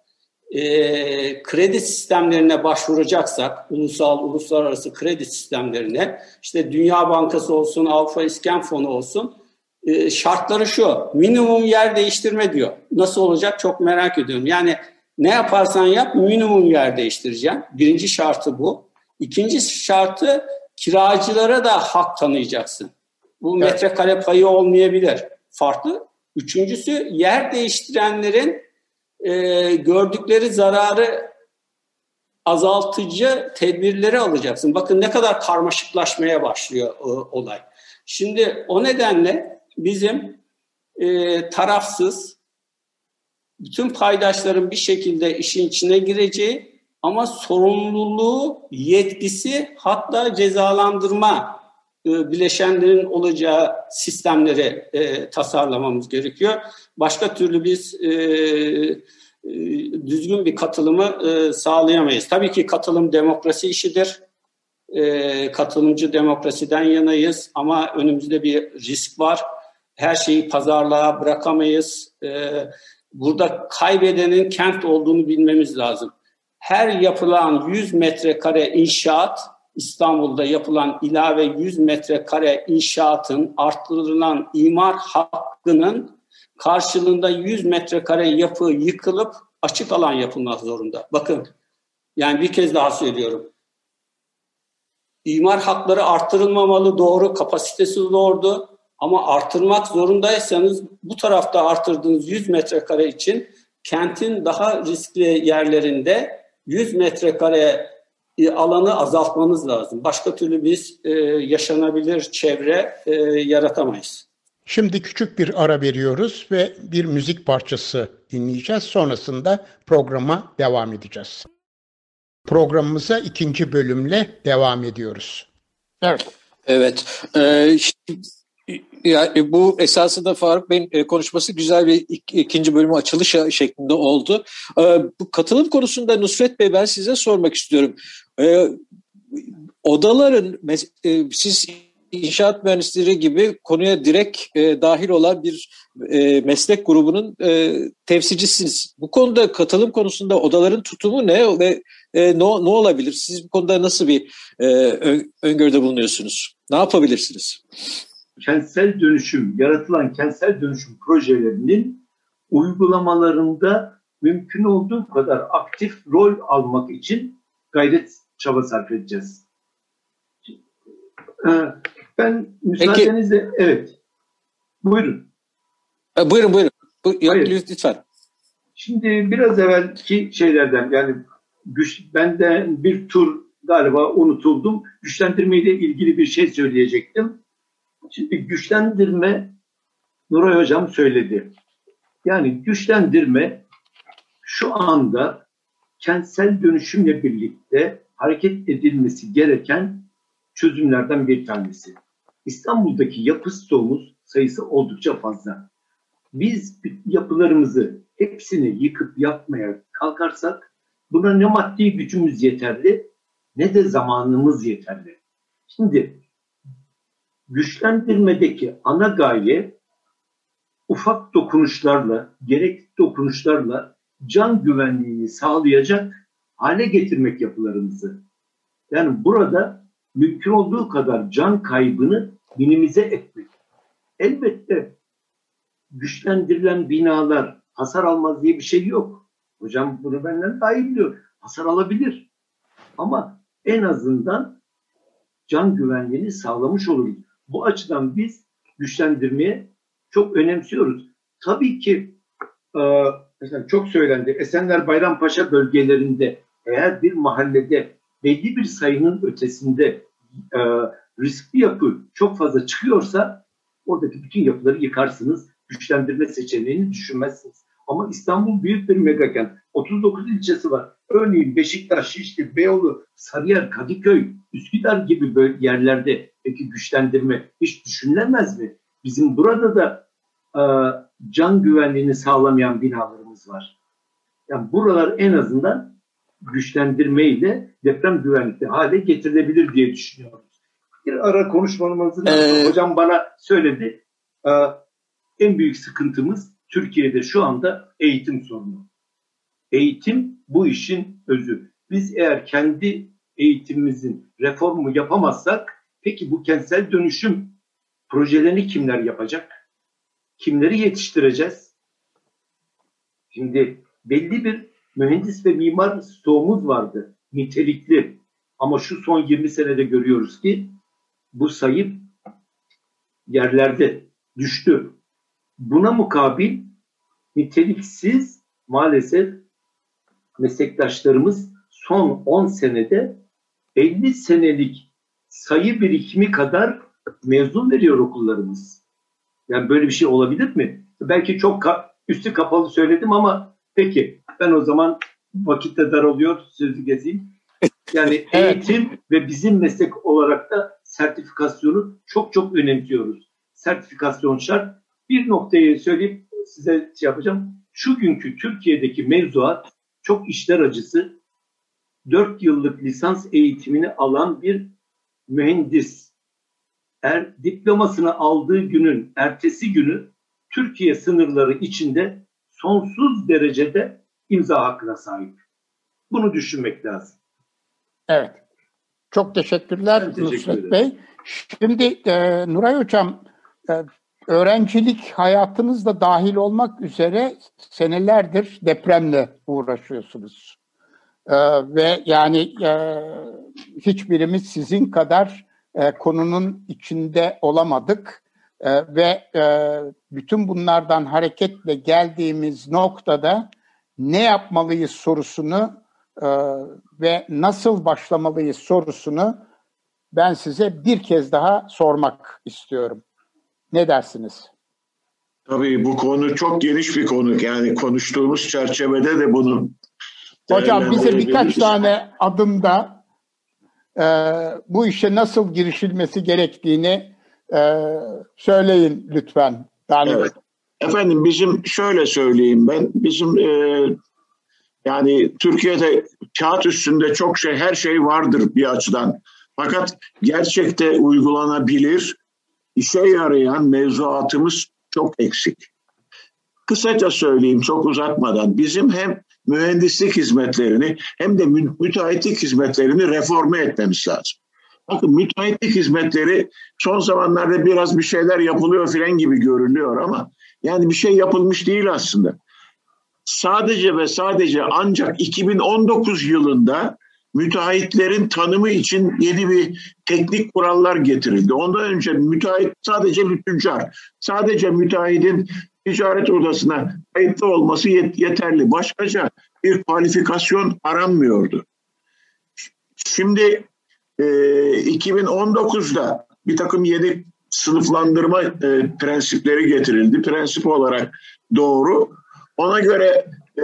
e, kredi sistemlerine başvuracaksak, ulusal, uluslararası kredi sistemlerine, işte Dünya Bankası olsun, Avrupa İskan Fonu olsun, e, şartları şu, minimum yer değiştirme diyor. Nasıl olacak çok merak ediyorum. Yani ne yaparsan yap minimum yer değiştireceğim. Birinci şartı bu. İkinci şartı kiracılara da hak tanıyacaksın. Bu evet. Metrekare payı olmayabilir. Farklı. Üçüncüsü yer değiştirenlerin e, gördükleri zararı azaltıcı tedbirleri alacaksın. Bakın ne kadar karmaşıklaşmaya başlıyor o, olay. Şimdi o nedenle bizim e, tarafsız, bütün paydaşların bir şekilde işin içine gireceği ama sorumluluğu, yetkisi hatta cezalandırma e, bileşenlerin olacağı sistemleri e, tasarlamamız gerekiyor. Başka türlü biz e, e, düzgün bir katılımı e, sağlayamayız. Tabii ki katılım demokrasi işidir. E, katılımcı demokrasiden yanayız ama önümüzde bir risk var. Her şeyi pazarlığa bırakamayız. E, burada kaybedenin kent olduğunu bilmemiz lazım. Her yapılan yüz metrekare inşaat, İstanbul'da yapılan ilave yüz metrekare inşaatın arttırılan imar hakkının karşılığında yüz metrekare yapı yıkılıp açık alan yapılmak zorunda. Bakın, yani bir kez daha söylüyorum. İmar hakları arttırılmamalı, doğru, kapasitesi doğru. Ama artırmak zorundaysanız bu tarafta artırdığınız yüz metrekare için kentin daha riskli yerlerinde yüz metrekare alanı azaltmanız lazım. Başka türlü biz e, yaşanabilir çevre e, yaratamayız.
Şimdi küçük bir ara veriyoruz ve bir müzik parçası dinleyeceğiz. Sonrasında programa devam edeceğiz. Programımıza ikinci bölümle devam ediyoruz.
Evet. Evet. Ee, şimdi... Yani bu esasında Faruk Bey'in konuşması güzel bir ikinci bölümü açılış şeklinde oldu. Bu katılım konusunda Nusret Bey, ben size sormak istiyorum. Odaların, siz inşaat mühendisleri gibi konuya direkt dahil olan bir meslek grubunun temsilcisiniz. Bu konuda, katılım konusunda odaların tutumu ne ve ne, ne olabilir? Siz bu konuda nasıl bir öngörüde bulunuyorsunuz? Ne yapabilirsiniz?
Kentsel dönüşüm, yaratılan kentsel dönüşüm projelerinin uygulamalarında mümkün olduğu kadar aktif rol almak için gayret, çaba sarf edeceğiz. Ben müsaadenizle, Peki. evet, buyurun.
E, buyurun, buyurun. Bu, lütfen.
Şimdi biraz evvelki şeylerden, yani güç, benden bir tur galiba unutuldum. Güçlendirmeyle ilgili bir şey söyleyecektim. Şimdi güçlendirme, Nuray Hocam söyledi. Yani güçlendirme şu anda kentsel dönüşümle birlikte hareket edilmesi gereken çözümlerden bir tanesi. İstanbul'daki yapı stoğumuz sayısı oldukça fazla. Biz yapılarımızı hepsini yıkıp yapmaya kalkarsak buna ne maddi gücümüz yeterli ne de zamanımız yeterli. Şimdi güçlendirmedeki ana gaye ufak dokunuşlarla, gerekli dokunuşlarla can güvenliğini sağlayacak hale getirmek yapılarımızı. Yani burada mümkün olduğu kadar can kaybını minimize etmek. Elbette güçlendirilen binalar hasar almaz diye bir şey yok. Hocam bunu benden daha iyi biliyor. Hasar alabilir. Ama en azından can güvenliğini sağlamış oluruz. Bu açıdan biz güçlendirmeye çok önemsiyoruz. Tabii ki e, mesela çok söylendi, Esenler Bayrampaşa bölgelerinde eğer bir mahallede belli bir sayının ötesinde e, riskli yapı çok fazla çıkıyorsa oradaki bütün yapıları yıkarsınız. Güçlendirme seçeneğini düşünmezsiniz. Ama İstanbul büyük bir megakent. otuz dokuz ilçesi var. Örneğin Beşiktaş, Şişli, Beyoğlu, Sarıyer, Kadıköy, Üsküdar gibi böyle yerlerde peki güçlendirme hiç düşünülemez mi? Bizim burada da e, can güvenliğini sağlamayan binalarımız var. Yani buralar en azından güçlendirmeyle deprem güvenlikli hale getirilebilir diye düşünüyoruz. Bir ara konuşmamızın ee... hocam bana söyledi. E, en büyük sıkıntımız Türkiye'de şu anda eğitim sorunu. Eğitim bu işin özü. Biz eğer kendi eğitimimizin reformu yapamazsak peki bu kentsel dönüşüm projelerini kimler yapacak? Kimleri yetiştireceğiz? Şimdi belli bir mühendis ve mimar stoğumuz vardı. Nitelikli. Ama şu son yirmi senede görüyoruz ki bu sayı yerlerde düştü. Buna mukabil niteliksiz maalesef meslektaşlarımız son on senede elli senelik sayı birikimi kadar mezun veriyor okullarımız. Yani böyle bir şey olabilir mi? Belki çok ka- üstü kapalı söyledim ama peki ben o zaman vakitte daralıyor sözü gezeyim. Yani eğitim ve bizim meslek olarak da sertifikasyonu çok çok önemsiyoruz. Sertifikasyon şart. Bir noktayı söyleyip size şey yapacağım. Şu günkü Türkiye'deki mevzuat çok işler acısı. Dört yıllık lisans eğitimini alan bir mühendis er, diplomasını aldığı günün ertesi günü Türkiye sınırları içinde sonsuz derecede imza hakkına sahip. Bunu düşünmek lazım.
Evet. Çok teşekkürler
teşekkür
Nusret Bey. Şimdi e, Nuray Hocam, e, öğrencilik hayatınızda dahil olmak üzere senelerdir depremle uğraşıyorsunuz. E, ve yani e, hiçbirimiz sizin kadar e, konunun içinde olamadık. E, ve e, bütün bunlardan hareketle geldiğimiz noktada ne yapmalıyız sorusunu e, ve nasıl başlamalıyız sorusunu ben size bir kez daha sormak istiyorum. Ne dersiniz?
Tabii bu konu çok geniş bir konu. Yani konuştuğumuz çerçevede de bunu
hocam bize birkaç tane adımda e, bu işe nasıl girişilmesi gerektiğini e, söyleyin lütfen. Yani
evet. Efendim bizim şöyle söyleyeyim ben, bizim e, yani Türkiye'de kağıt üstünde çok şey, her şey vardır bir açıdan. Fakat gerçekte uygulanabilir, işe yarayan mevzuatımız çok eksik. Kısaca söyleyeyim çok uzatmadan, bizim hem mühendislik hizmetlerini hem de mü- müteahhitlik hizmetlerini reforme etmemiz lazım. Bakın müteahhitlik hizmetleri son zamanlarda biraz bir şeyler yapılıyor filan gibi görünüyor ama yani bir şey yapılmış değil aslında. Sadece ve sadece ancak iki bin on dokuz yılında müteahhitlerin tanımı için yeni bir teknik kurallar getirildi. Ondan önce müteahhit sadece bir tüccar. Sadece müteahhitin ticaret odasına kayıtlı olması yet- yeterli. Başkaca bir kualifikasyon aranmıyordu. Şimdi e, iki bin on dokuzda bir takım yeni sınıflandırma e, prensipleri getirildi. Prensip olarak doğru. Ona göre e,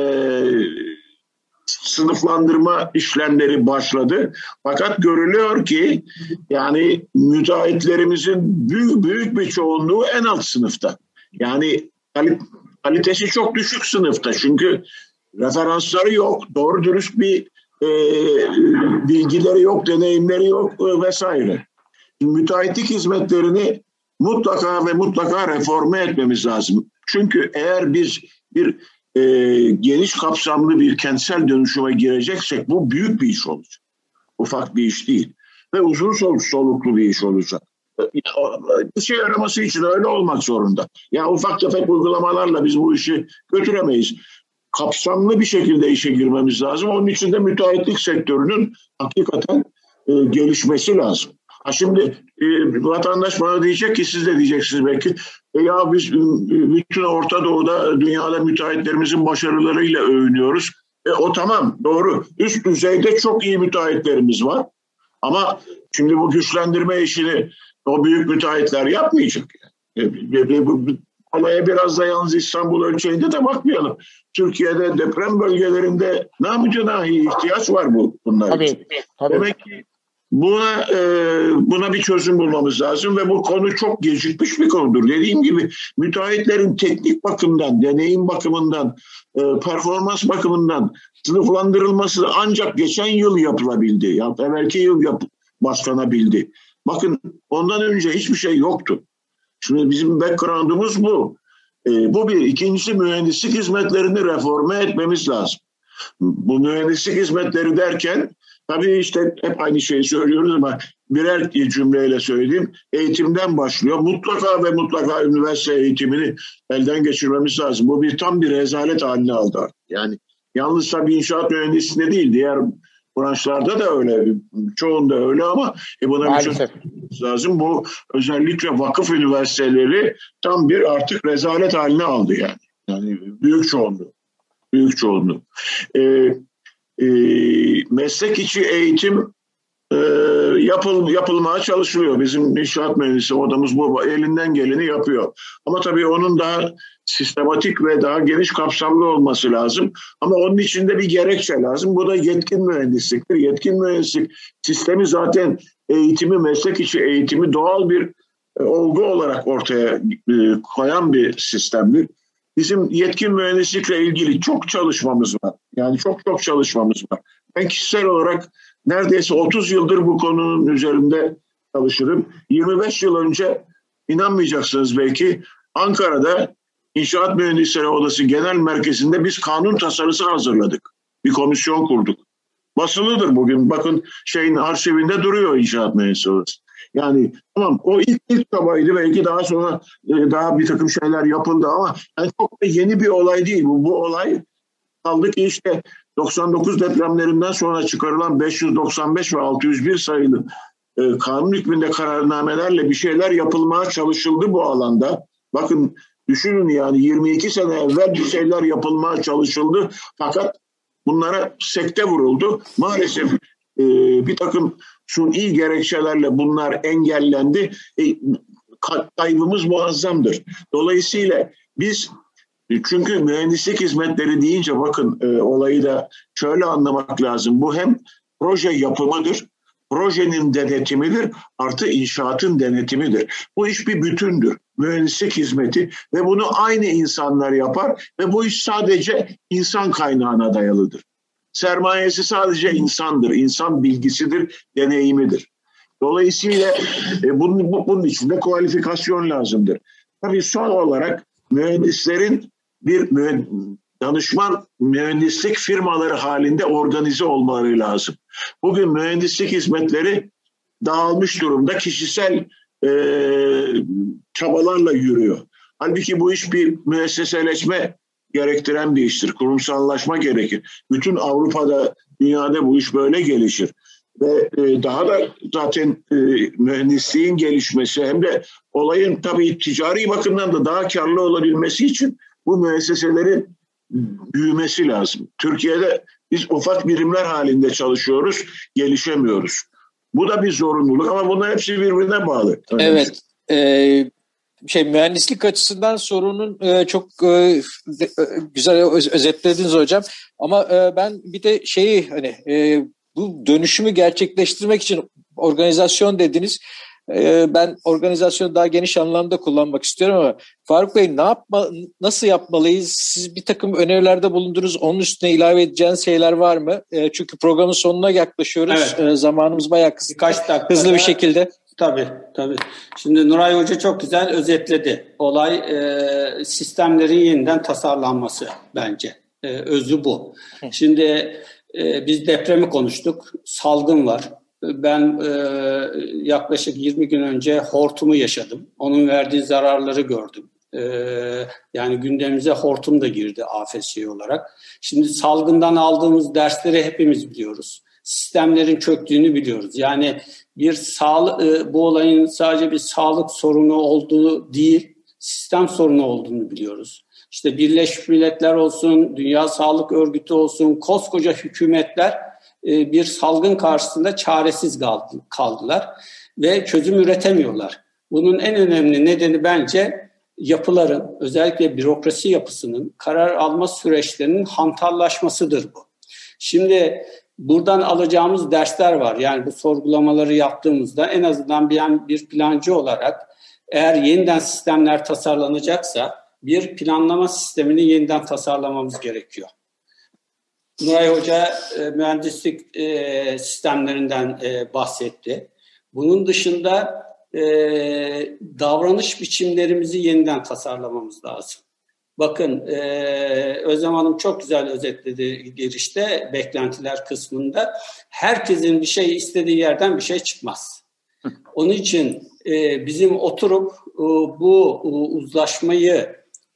sınıflandırma işlemleri başladı. Fakat görülüyor ki yani müteahhitlerimizin büyük, büyük bir çoğunluğu en alt sınıfta. Yani kalitesi çok düşük sınıfta. Çünkü referansları yok, doğru dürüst bir e, bilgileri yok, deneyimleri yok e, vesaire. Müteahhitlik hizmetlerini mutlaka ve mutlaka reforme etmemiz lazım. Çünkü eğer biz bir e, geniş kapsamlı bir kentsel dönüşüme gireceksek bu büyük bir iş olacak. Ufak bir iş değil. Ve uzun soluklu bir iş olacak. Bir şey yaraması için öyle olmak zorunda. Ya ufak tefek uygulamalarla biz bu işi götüremeyiz. Kapsamlı bir şekilde işe girmemiz lazım. Onun için de müteahhitlik sektörünün hakikaten e, gelişmesi lazım. Ha şimdi e, vatandaş bana diyecek ki siz de diyeceksiniz belki e ya biz bütün Orta Doğu'da dünyada müteahhitlerimizin başarılarıyla övünüyoruz. E, o tamam doğru. Üst düzeyde çok iyi müteahhitlerimiz var. Ama şimdi bu güçlendirme işini o büyük müteahhitler yapmayacak. Yani. Olaya biraz da yalnız İstanbul ölçeğinde de bakmayalım. Türkiye'de deprem bölgelerinde namütenahi ihtiyaç var bu bunlar
tabii,
için.
tabii.
Demek ki buna e, buna bir çözüm bulmamız lazım ve bu konu çok gecikmiş bir konudur. Dediğim gibi müteahhitlerin teknik bakımdan, deneyim bakımından, e, performans bakımından sınıflandırılması ancak geçen yıl yapılabildi. Ya evvelki yıl yap, başlanabildi. Bakın ondan önce hiçbir şey yoktu. Şimdi bizim background'umuz bu. E, bu bir. İkincisi mühendislik hizmetlerini reforme etmemiz lazım. Bu mühendislik hizmetleri derken tabii işte hep aynı şeyi söylüyoruz ama birer cümleyle söyleyeyim. Eğitimden başlıyor. Mutlaka ve mutlaka üniversite eğitimini elden geçirmemiz lazım. Bu bir tam bir rezalet haline aldı. Yani yalnız tabii inşaat mühendisliğinde değil, diğer branşlarda da öyle, çoğunda öyle ama e buna bir çözüm lazım. Bu özellikle vakıf üniversiteleri tam bir artık rezalet haline aldı yani. Yani büyük çoğunluğu. Büyük çoğunluğu. Ee, e, meslek içi eğitim e, yapıl, yapılmaya çalışılıyor. Bizim inşaat mühendisi odamız bu, elinden geleni yapıyor. Ama tabii onun daha sistematik ve daha geniş kapsamlı olması lazım. Ama onun için de bir gerekçe lazım. Bu da yetkin mühendisliktir. Yetkin mühendislik sistemi zaten eğitimi, meslek içi eğitimi doğal bir e, olgu olarak ortaya e, koyan bir sistemdir. Bizim yetkin mühendislikle ilgili çok çalışmamız var. Yani çok çok çalışmamız var. Ben kişisel olarak neredeyse otuz yıldır bu konunun üzerinde çalışırım. yirmi beş yıl önce inanmayacaksınız belki Ankara'da İnşaat Mühendisleri Odası Genel Merkezi'nde biz kanun tasarısı hazırladık. Bir komisyon kurduk. Basılıdır bugün. Bakın şeyin arşivinde duruyor İnşaat Mühendisleri Odası. Yani tamam o ilk ilk çabaydı, belki daha sonra e, daha bir takım şeyler yapıldı ama yani çok da yeni bir olay değil. Bu, bu olay kaldı ki işte doksan dokuz depremlerinden sonra çıkarılan beş yüz doksan beş ve altı yüz bir sayılı e, kanun hükmünde kararnamelerle bir şeyler yapılmaya çalışıldı bu alanda. Bakın düşünün yani yirmi iki sene evvel bir şeyler yapılmaya çalışıldı fakat bunlara sekte vuruldu. Maalesef e, bir takım suni gerekçelerle bunlar engellendi. E, kaybımız muazzamdır. Dolayısıyla biz, çünkü mühendislik hizmetleri deyince bakın e, olayı da şöyle anlamak lazım. Bu hem proje yapımıdır projenin denetimidir, artı inşaatın denetimidir. Bu iş bir bütündür. Mühendislik hizmeti ve bunu aynı insanlar yapar ve bu iş sadece insan kaynağına dayalıdır. Sermayesi sadece insandır, insan bilgisidir, deneyimidir. Dolayısıyla e, bunun, bu, bunun için de kualifikasyon lazımdır. Tabii son olarak mühendislerin bir mühend danışman mühendislik firmaları halinde organize olmaları lazım. Bugün mühendislik hizmetleri dağılmış durumda, kişisel e, çabalarla yürüyor. Halbuki bu iş bir müesseseleşme gerektiren bir iştir. Kurumsallaşma gerekir. Bütün Avrupa'da, dünyada bu iş böyle gelişir. Ve e, daha da zaten e, mühendisliğin gelişmesi hem de olayın tabii ticari bakımdan da daha karlı olabilmesi için bu müesseselerin büyümesi lazım. Türkiye'de biz ufak birimler halinde çalışıyoruz, gelişemiyoruz. Bu da bir zorunluluk ama bunlar hepsi birbirine bağlı.
Evet. E, şey mühendislik açısından sorunun e, çok e, güzel öz, özetlediniz hocam. Ama e, ben bir de şeyi hani e, bu dönüşümü gerçekleştirmek için organizasyon dediniz. Ben organizasyonu daha geniş anlamda kullanmak istiyorum ama Faruk Bey ne yapma, nasıl yapmalıyız? Siz bir takım önerilerde bulundunuz. Onun üstüne ilave edeceğiniz şeyler var mı? Çünkü programın sonuna yaklaşıyoruz. Evet. Zamanımız bayağı kısa. Birkaç dakika hızlı bir şekilde.
Tabii, tabii. Şimdi Nuray Hoca çok güzel özetledi. Olay e, sistemlerin yeniden tasarlanması bence. E, özü bu. Şimdi e, biz depremi konuştuk. Salgın var. Ben e, yaklaşık yirmi gün önce hortumu yaşadım. Onun verdiği zararları gördüm. E, yani gündemimize hortum da girdi afet olarak. Şimdi salgından aldığımız dersleri hepimiz biliyoruz. Sistemlerin çöktüğünü biliyoruz. Yani bir sağlık, e, bu olayın sadece bir sağlık sorunu olduğu değil, sistem sorunu olduğunu biliyoruz. İşte Birleşmiş Milletler olsun, Dünya Sağlık Örgütü olsun, koskoca hükümetler bir salgın karşısında çaresiz kaldılar ve çözüm üretemiyorlar. Bunun en önemli nedeni bence yapıların, özellikle bürokrasi yapısının, karar alma süreçlerinin hantallaşmasıdır bu. Şimdi buradan alacağımız dersler var. Yani bu sorgulamaları yaptığımızda en azından bir, bir plancı olarak eğer yeniden sistemler tasarlanacaksa bir planlama sistemini yeniden tasarlamamız gerekiyor. Nuray Hoca e, mühendislik e, sistemlerinden e, bahsetti. Bunun dışında e, davranış biçimlerimizi yeniden tasarlamamız lazım. Bakın e, Özlem Hanım çok güzel özetledi girişte, beklentiler kısmında. Herkesin bir şey istediği yerden bir şey çıkmaz. Onun için e, bizim oturup e, bu uzlaşmayı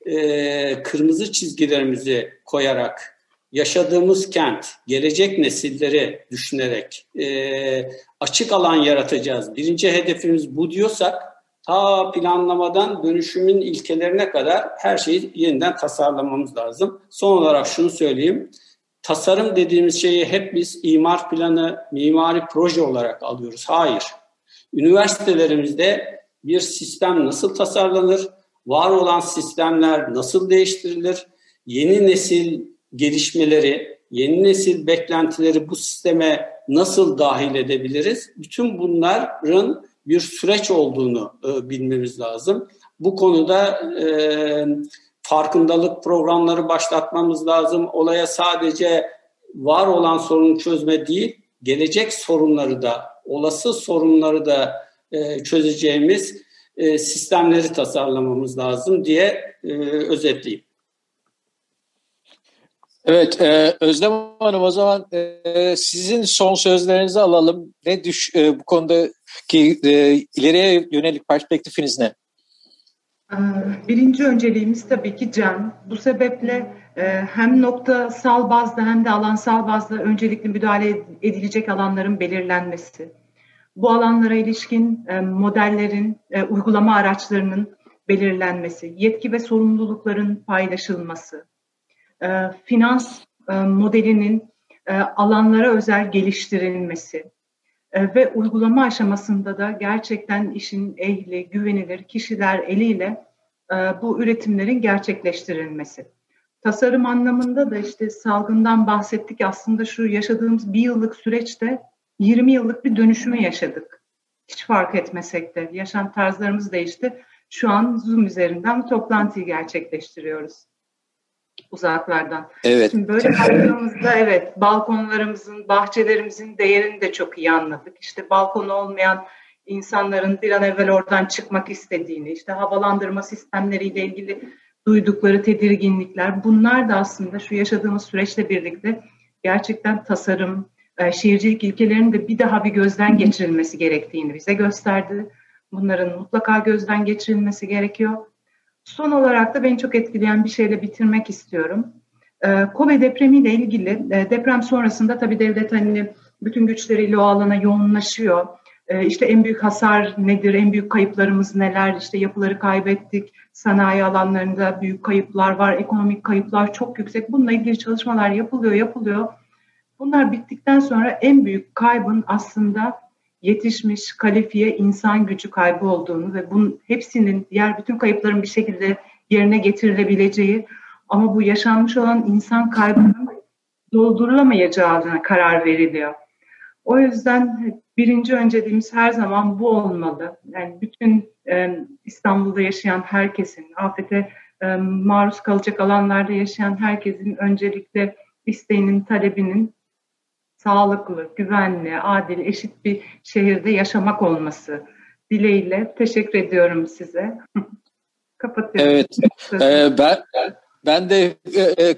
e, kırmızı çizgilerimizi koyarak yaşadığımız kent, gelecek nesilleri düşünerek e, açık alan yaratacağız. Birinci hedefimiz bu diyorsak, ta planlamadan dönüşümün ilkelerine kadar her şeyi yeniden tasarlamamız lazım. Son olarak şunu söyleyeyim. Tasarım dediğimiz şeyi hep biz imar planı, mimari proje olarak alıyoruz. Hayır. Üniversitelerimizde bir sistem nasıl tasarlanır? Var olan sistemler nasıl değiştirilir? Yeni nesil gelişmeleri, yeni nesil beklentileri bu sisteme nasıl dahil edebiliriz? Bütün bunların bir süreç olduğunu e, bilmemiz lazım. Bu konuda e, farkındalık programları başlatmamız lazım. Olaya sadece var olan sorunu çözme değil, gelecek sorunları da, olası sorunları da e, çözeceğimiz e, sistemleri tasarlamamız lazım diye e, özetleyeyim.
Evet, e, Özlem Hanım o zaman e, sizin son sözlerinizi alalım. Ne düş e, bu konudaki e, ileriye yönelik perspektifiniz ne?
Birinci önceliğimiz tabii ki can. Bu sebeple e, hem noktasal bazda hem de alansal bazda öncelikli müdahale edilecek alanların belirlenmesi. Bu alanlara ilişkin e, modellerin, e, uygulama araçlarının belirlenmesi, yetki ve sorumlulukların paylaşılması, e, finans e, modelinin e, alanlara özel geliştirilmesi e, ve uygulama aşamasında da gerçekten işin ehli, güvenilir kişiler eliyle e, bu üretimlerin gerçekleştirilmesi. Tasarım anlamında da işte salgından bahsettik. Aslında şu yaşadığımız bir yıllık süreçte yirmi yıllık bir dönüşümü yaşadık. Hiç fark etmesek de. Yaşam tarzlarımız değişti. Şu an Zoom üzerinden bu toplantıyı gerçekleştiriyoruz. Uzaklardan.
Evet.
Şimdi böyle baktığımızda evet, balkonlarımızın, bahçelerimizin değerini de çok iyi anladık. İşte balkonu olmayan insanların bir an evvel oradan çıkmak istediğini, işte havalandırma sistemleriyle ilgili duydukları tedirginlikler, bunlar da aslında şu yaşadığımız süreçle birlikte gerçekten tasarım, şehircilik ilkelerinin de bir daha bir gözden geçirilmesi gerektiğini bize gösterdi. Bunların mutlaka gözden geçirilmesi gerekiyor. Son olarak da beni çok etkileyen bir şeyle bitirmek istiyorum. Kobe depremiyle ilgili, deprem sonrasında tabii devlet hani bütün güçleriyle o alana yoğunlaşıyor. İşte en büyük hasar nedir, en büyük kayıplarımız neler, işte yapıları kaybettik, sanayi alanlarında büyük kayıplar var, ekonomik kayıplar çok yüksek. Bununla ilgili çalışmalar yapılıyor, yapılıyor. Bunlar bittikten sonra en büyük kaybın aslında yetişmiş, kalifiye insan gücü kaybı olduğunu ve bunun hepsinin, diğer bütün kayıpların bir şekilde yerine getirilebileceği ama bu yaşanmış olan insan kaybının doldurulamayacağına karar veriliyor. O yüzden birinci önceliğimiz her zaman bu olmalı. Yani bütün e, İstanbul'da yaşayan herkesin, afete e, maruz kalacak alanlarda yaşayan herkesin öncelikle isteğinin, talebinin sağlıklı, güvenli, adil, eşit bir şehirde yaşamak olması dileğiyle teşekkür ediyorum size. Kapatıyorum.
Evet, e, ben ben de e,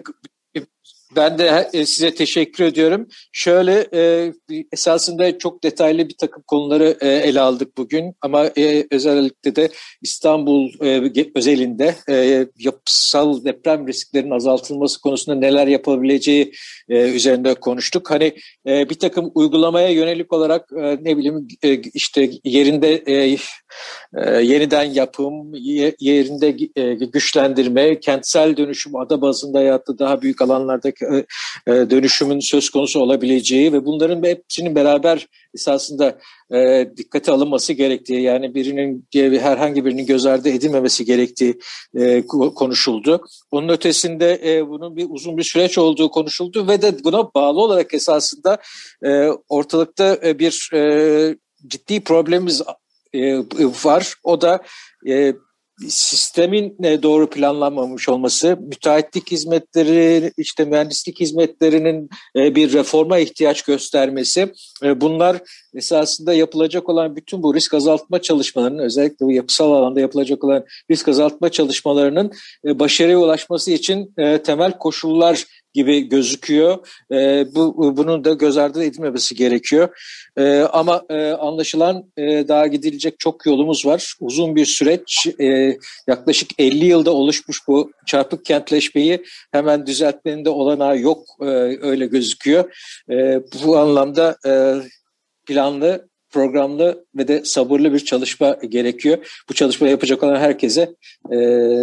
ben de size teşekkür ediyorum. Şöyle e, esasında çok detaylı bir takım konuları e, ele aldık bugün ama e, özellikle de İstanbul e, özelinde e, yapısal deprem risklerinin azaltılması konusunda neler yapılabileceği e, üzerinde konuştuk. Hani e, bir takım uygulamaya yönelik olarak e, ne bileyim e, işte yerinde e, e, yeniden yapım, yerinde e, güçlendirme, kentsel dönüşüm, ada bazında ya da daha büyük alanlardaki dönüşümün söz konusu olabileceği ve bunların hepsinin beraber esasında e, dikkate alınması gerektiği, yani birinin herhangi birinin göz ardı edilmemesi gerektiği e, konuşuldu. Onun ötesinde e, bunun bir uzun bir süreç olduğu konuşuldu ve de buna bağlı olarak esasında e, ortalıkta e, bir e, ciddi problemimiz e, var. O da e, sistemin doğru planlanmamış olması, müteahhitlik hizmetleri, işte mühendislik hizmetlerinin bir reforma ihtiyaç göstermesi, bunlar esasında yapılacak olan bütün bu risk azaltma çalışmalarının, özellikle bu yapısal alanda yapılacak olan risk azaltma çalışmalarının başarıya ulaşması için temel koşullar gibi gözüküyor. E, bu bunun da göz ardı edilmemesi gerekiyor. E, ama e, anlaşılan e, daha gidilecek çok yolumuz var. Uzun bir süreç, e, yaklaşık elli yılda oluşmuş bu çarpık kentleşmeyi hemen düzeltmenin de olanağı yok, e, öyle gözüküyor. E, bu anlamda e, planlı, programlı ve de sabırlı bir çalışma gerekiyor. Bu çalışmayı yapacak olan herkese e,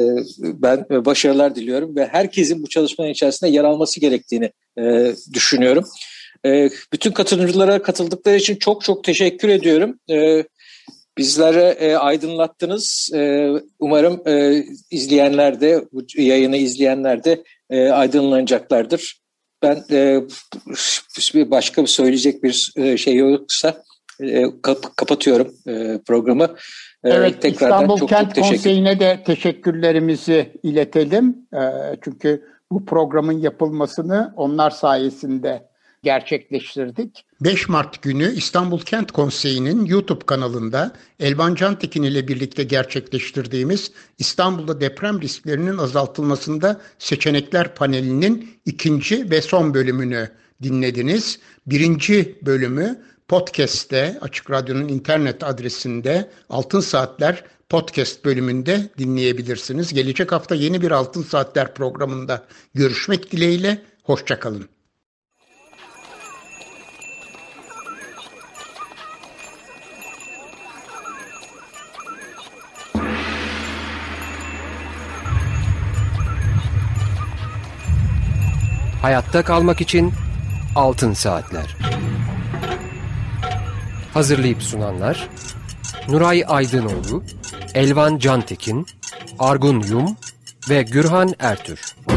ben başarılar diliyorum ve herkesin bu çalışmanın içerisinde yer alması gerektiğini e, düşünüyorum. E, bütün katılımcılara katıldıkları için çok çok teşekkür ediyorum. E, bizlere e, aydınlattınız. E, umarım e, izleyenler de, bu yayını izleyenler de e, aydınlanacaklardır. Ben e, başka bir söyleyecek bir şey yoksa Kap- kapatıyorum e, programı. E,
evet,
tekrardan
İstanbul
çok,
Kent
çok teşekkür.
Konseyi'ne de teşekkürlerimizi iletelim. E, çünkü bu programın yapılmasını onlar sayesinde gerçekleştirdik.
beş Mart günü İstanbul Kent Konseyi'nin YouTube kanalında Elvan Cantekin ile birlikte gerçekleştirdiğimiz İstanbul'da deprem risklerinin azaltılmasında seçenekler panelinin ikinci ve son bölümünü dinlediniz. Birinci bölümü podcast'te, Açık Radyo'nun internet adresinde Altın Saatler podcast bölümünde dinleyebilirsiniz. Gelecek hafta yeni bir Altın Saatler programında görüşmek dileğiyle. Hoşça kalın.
Hayatta kalmak için Altın Saatler. Hazırlayıp sunanlar Nuray Aydınoğlu, Elvan Cantekin, Argun Yum ve Gürhan Ertür.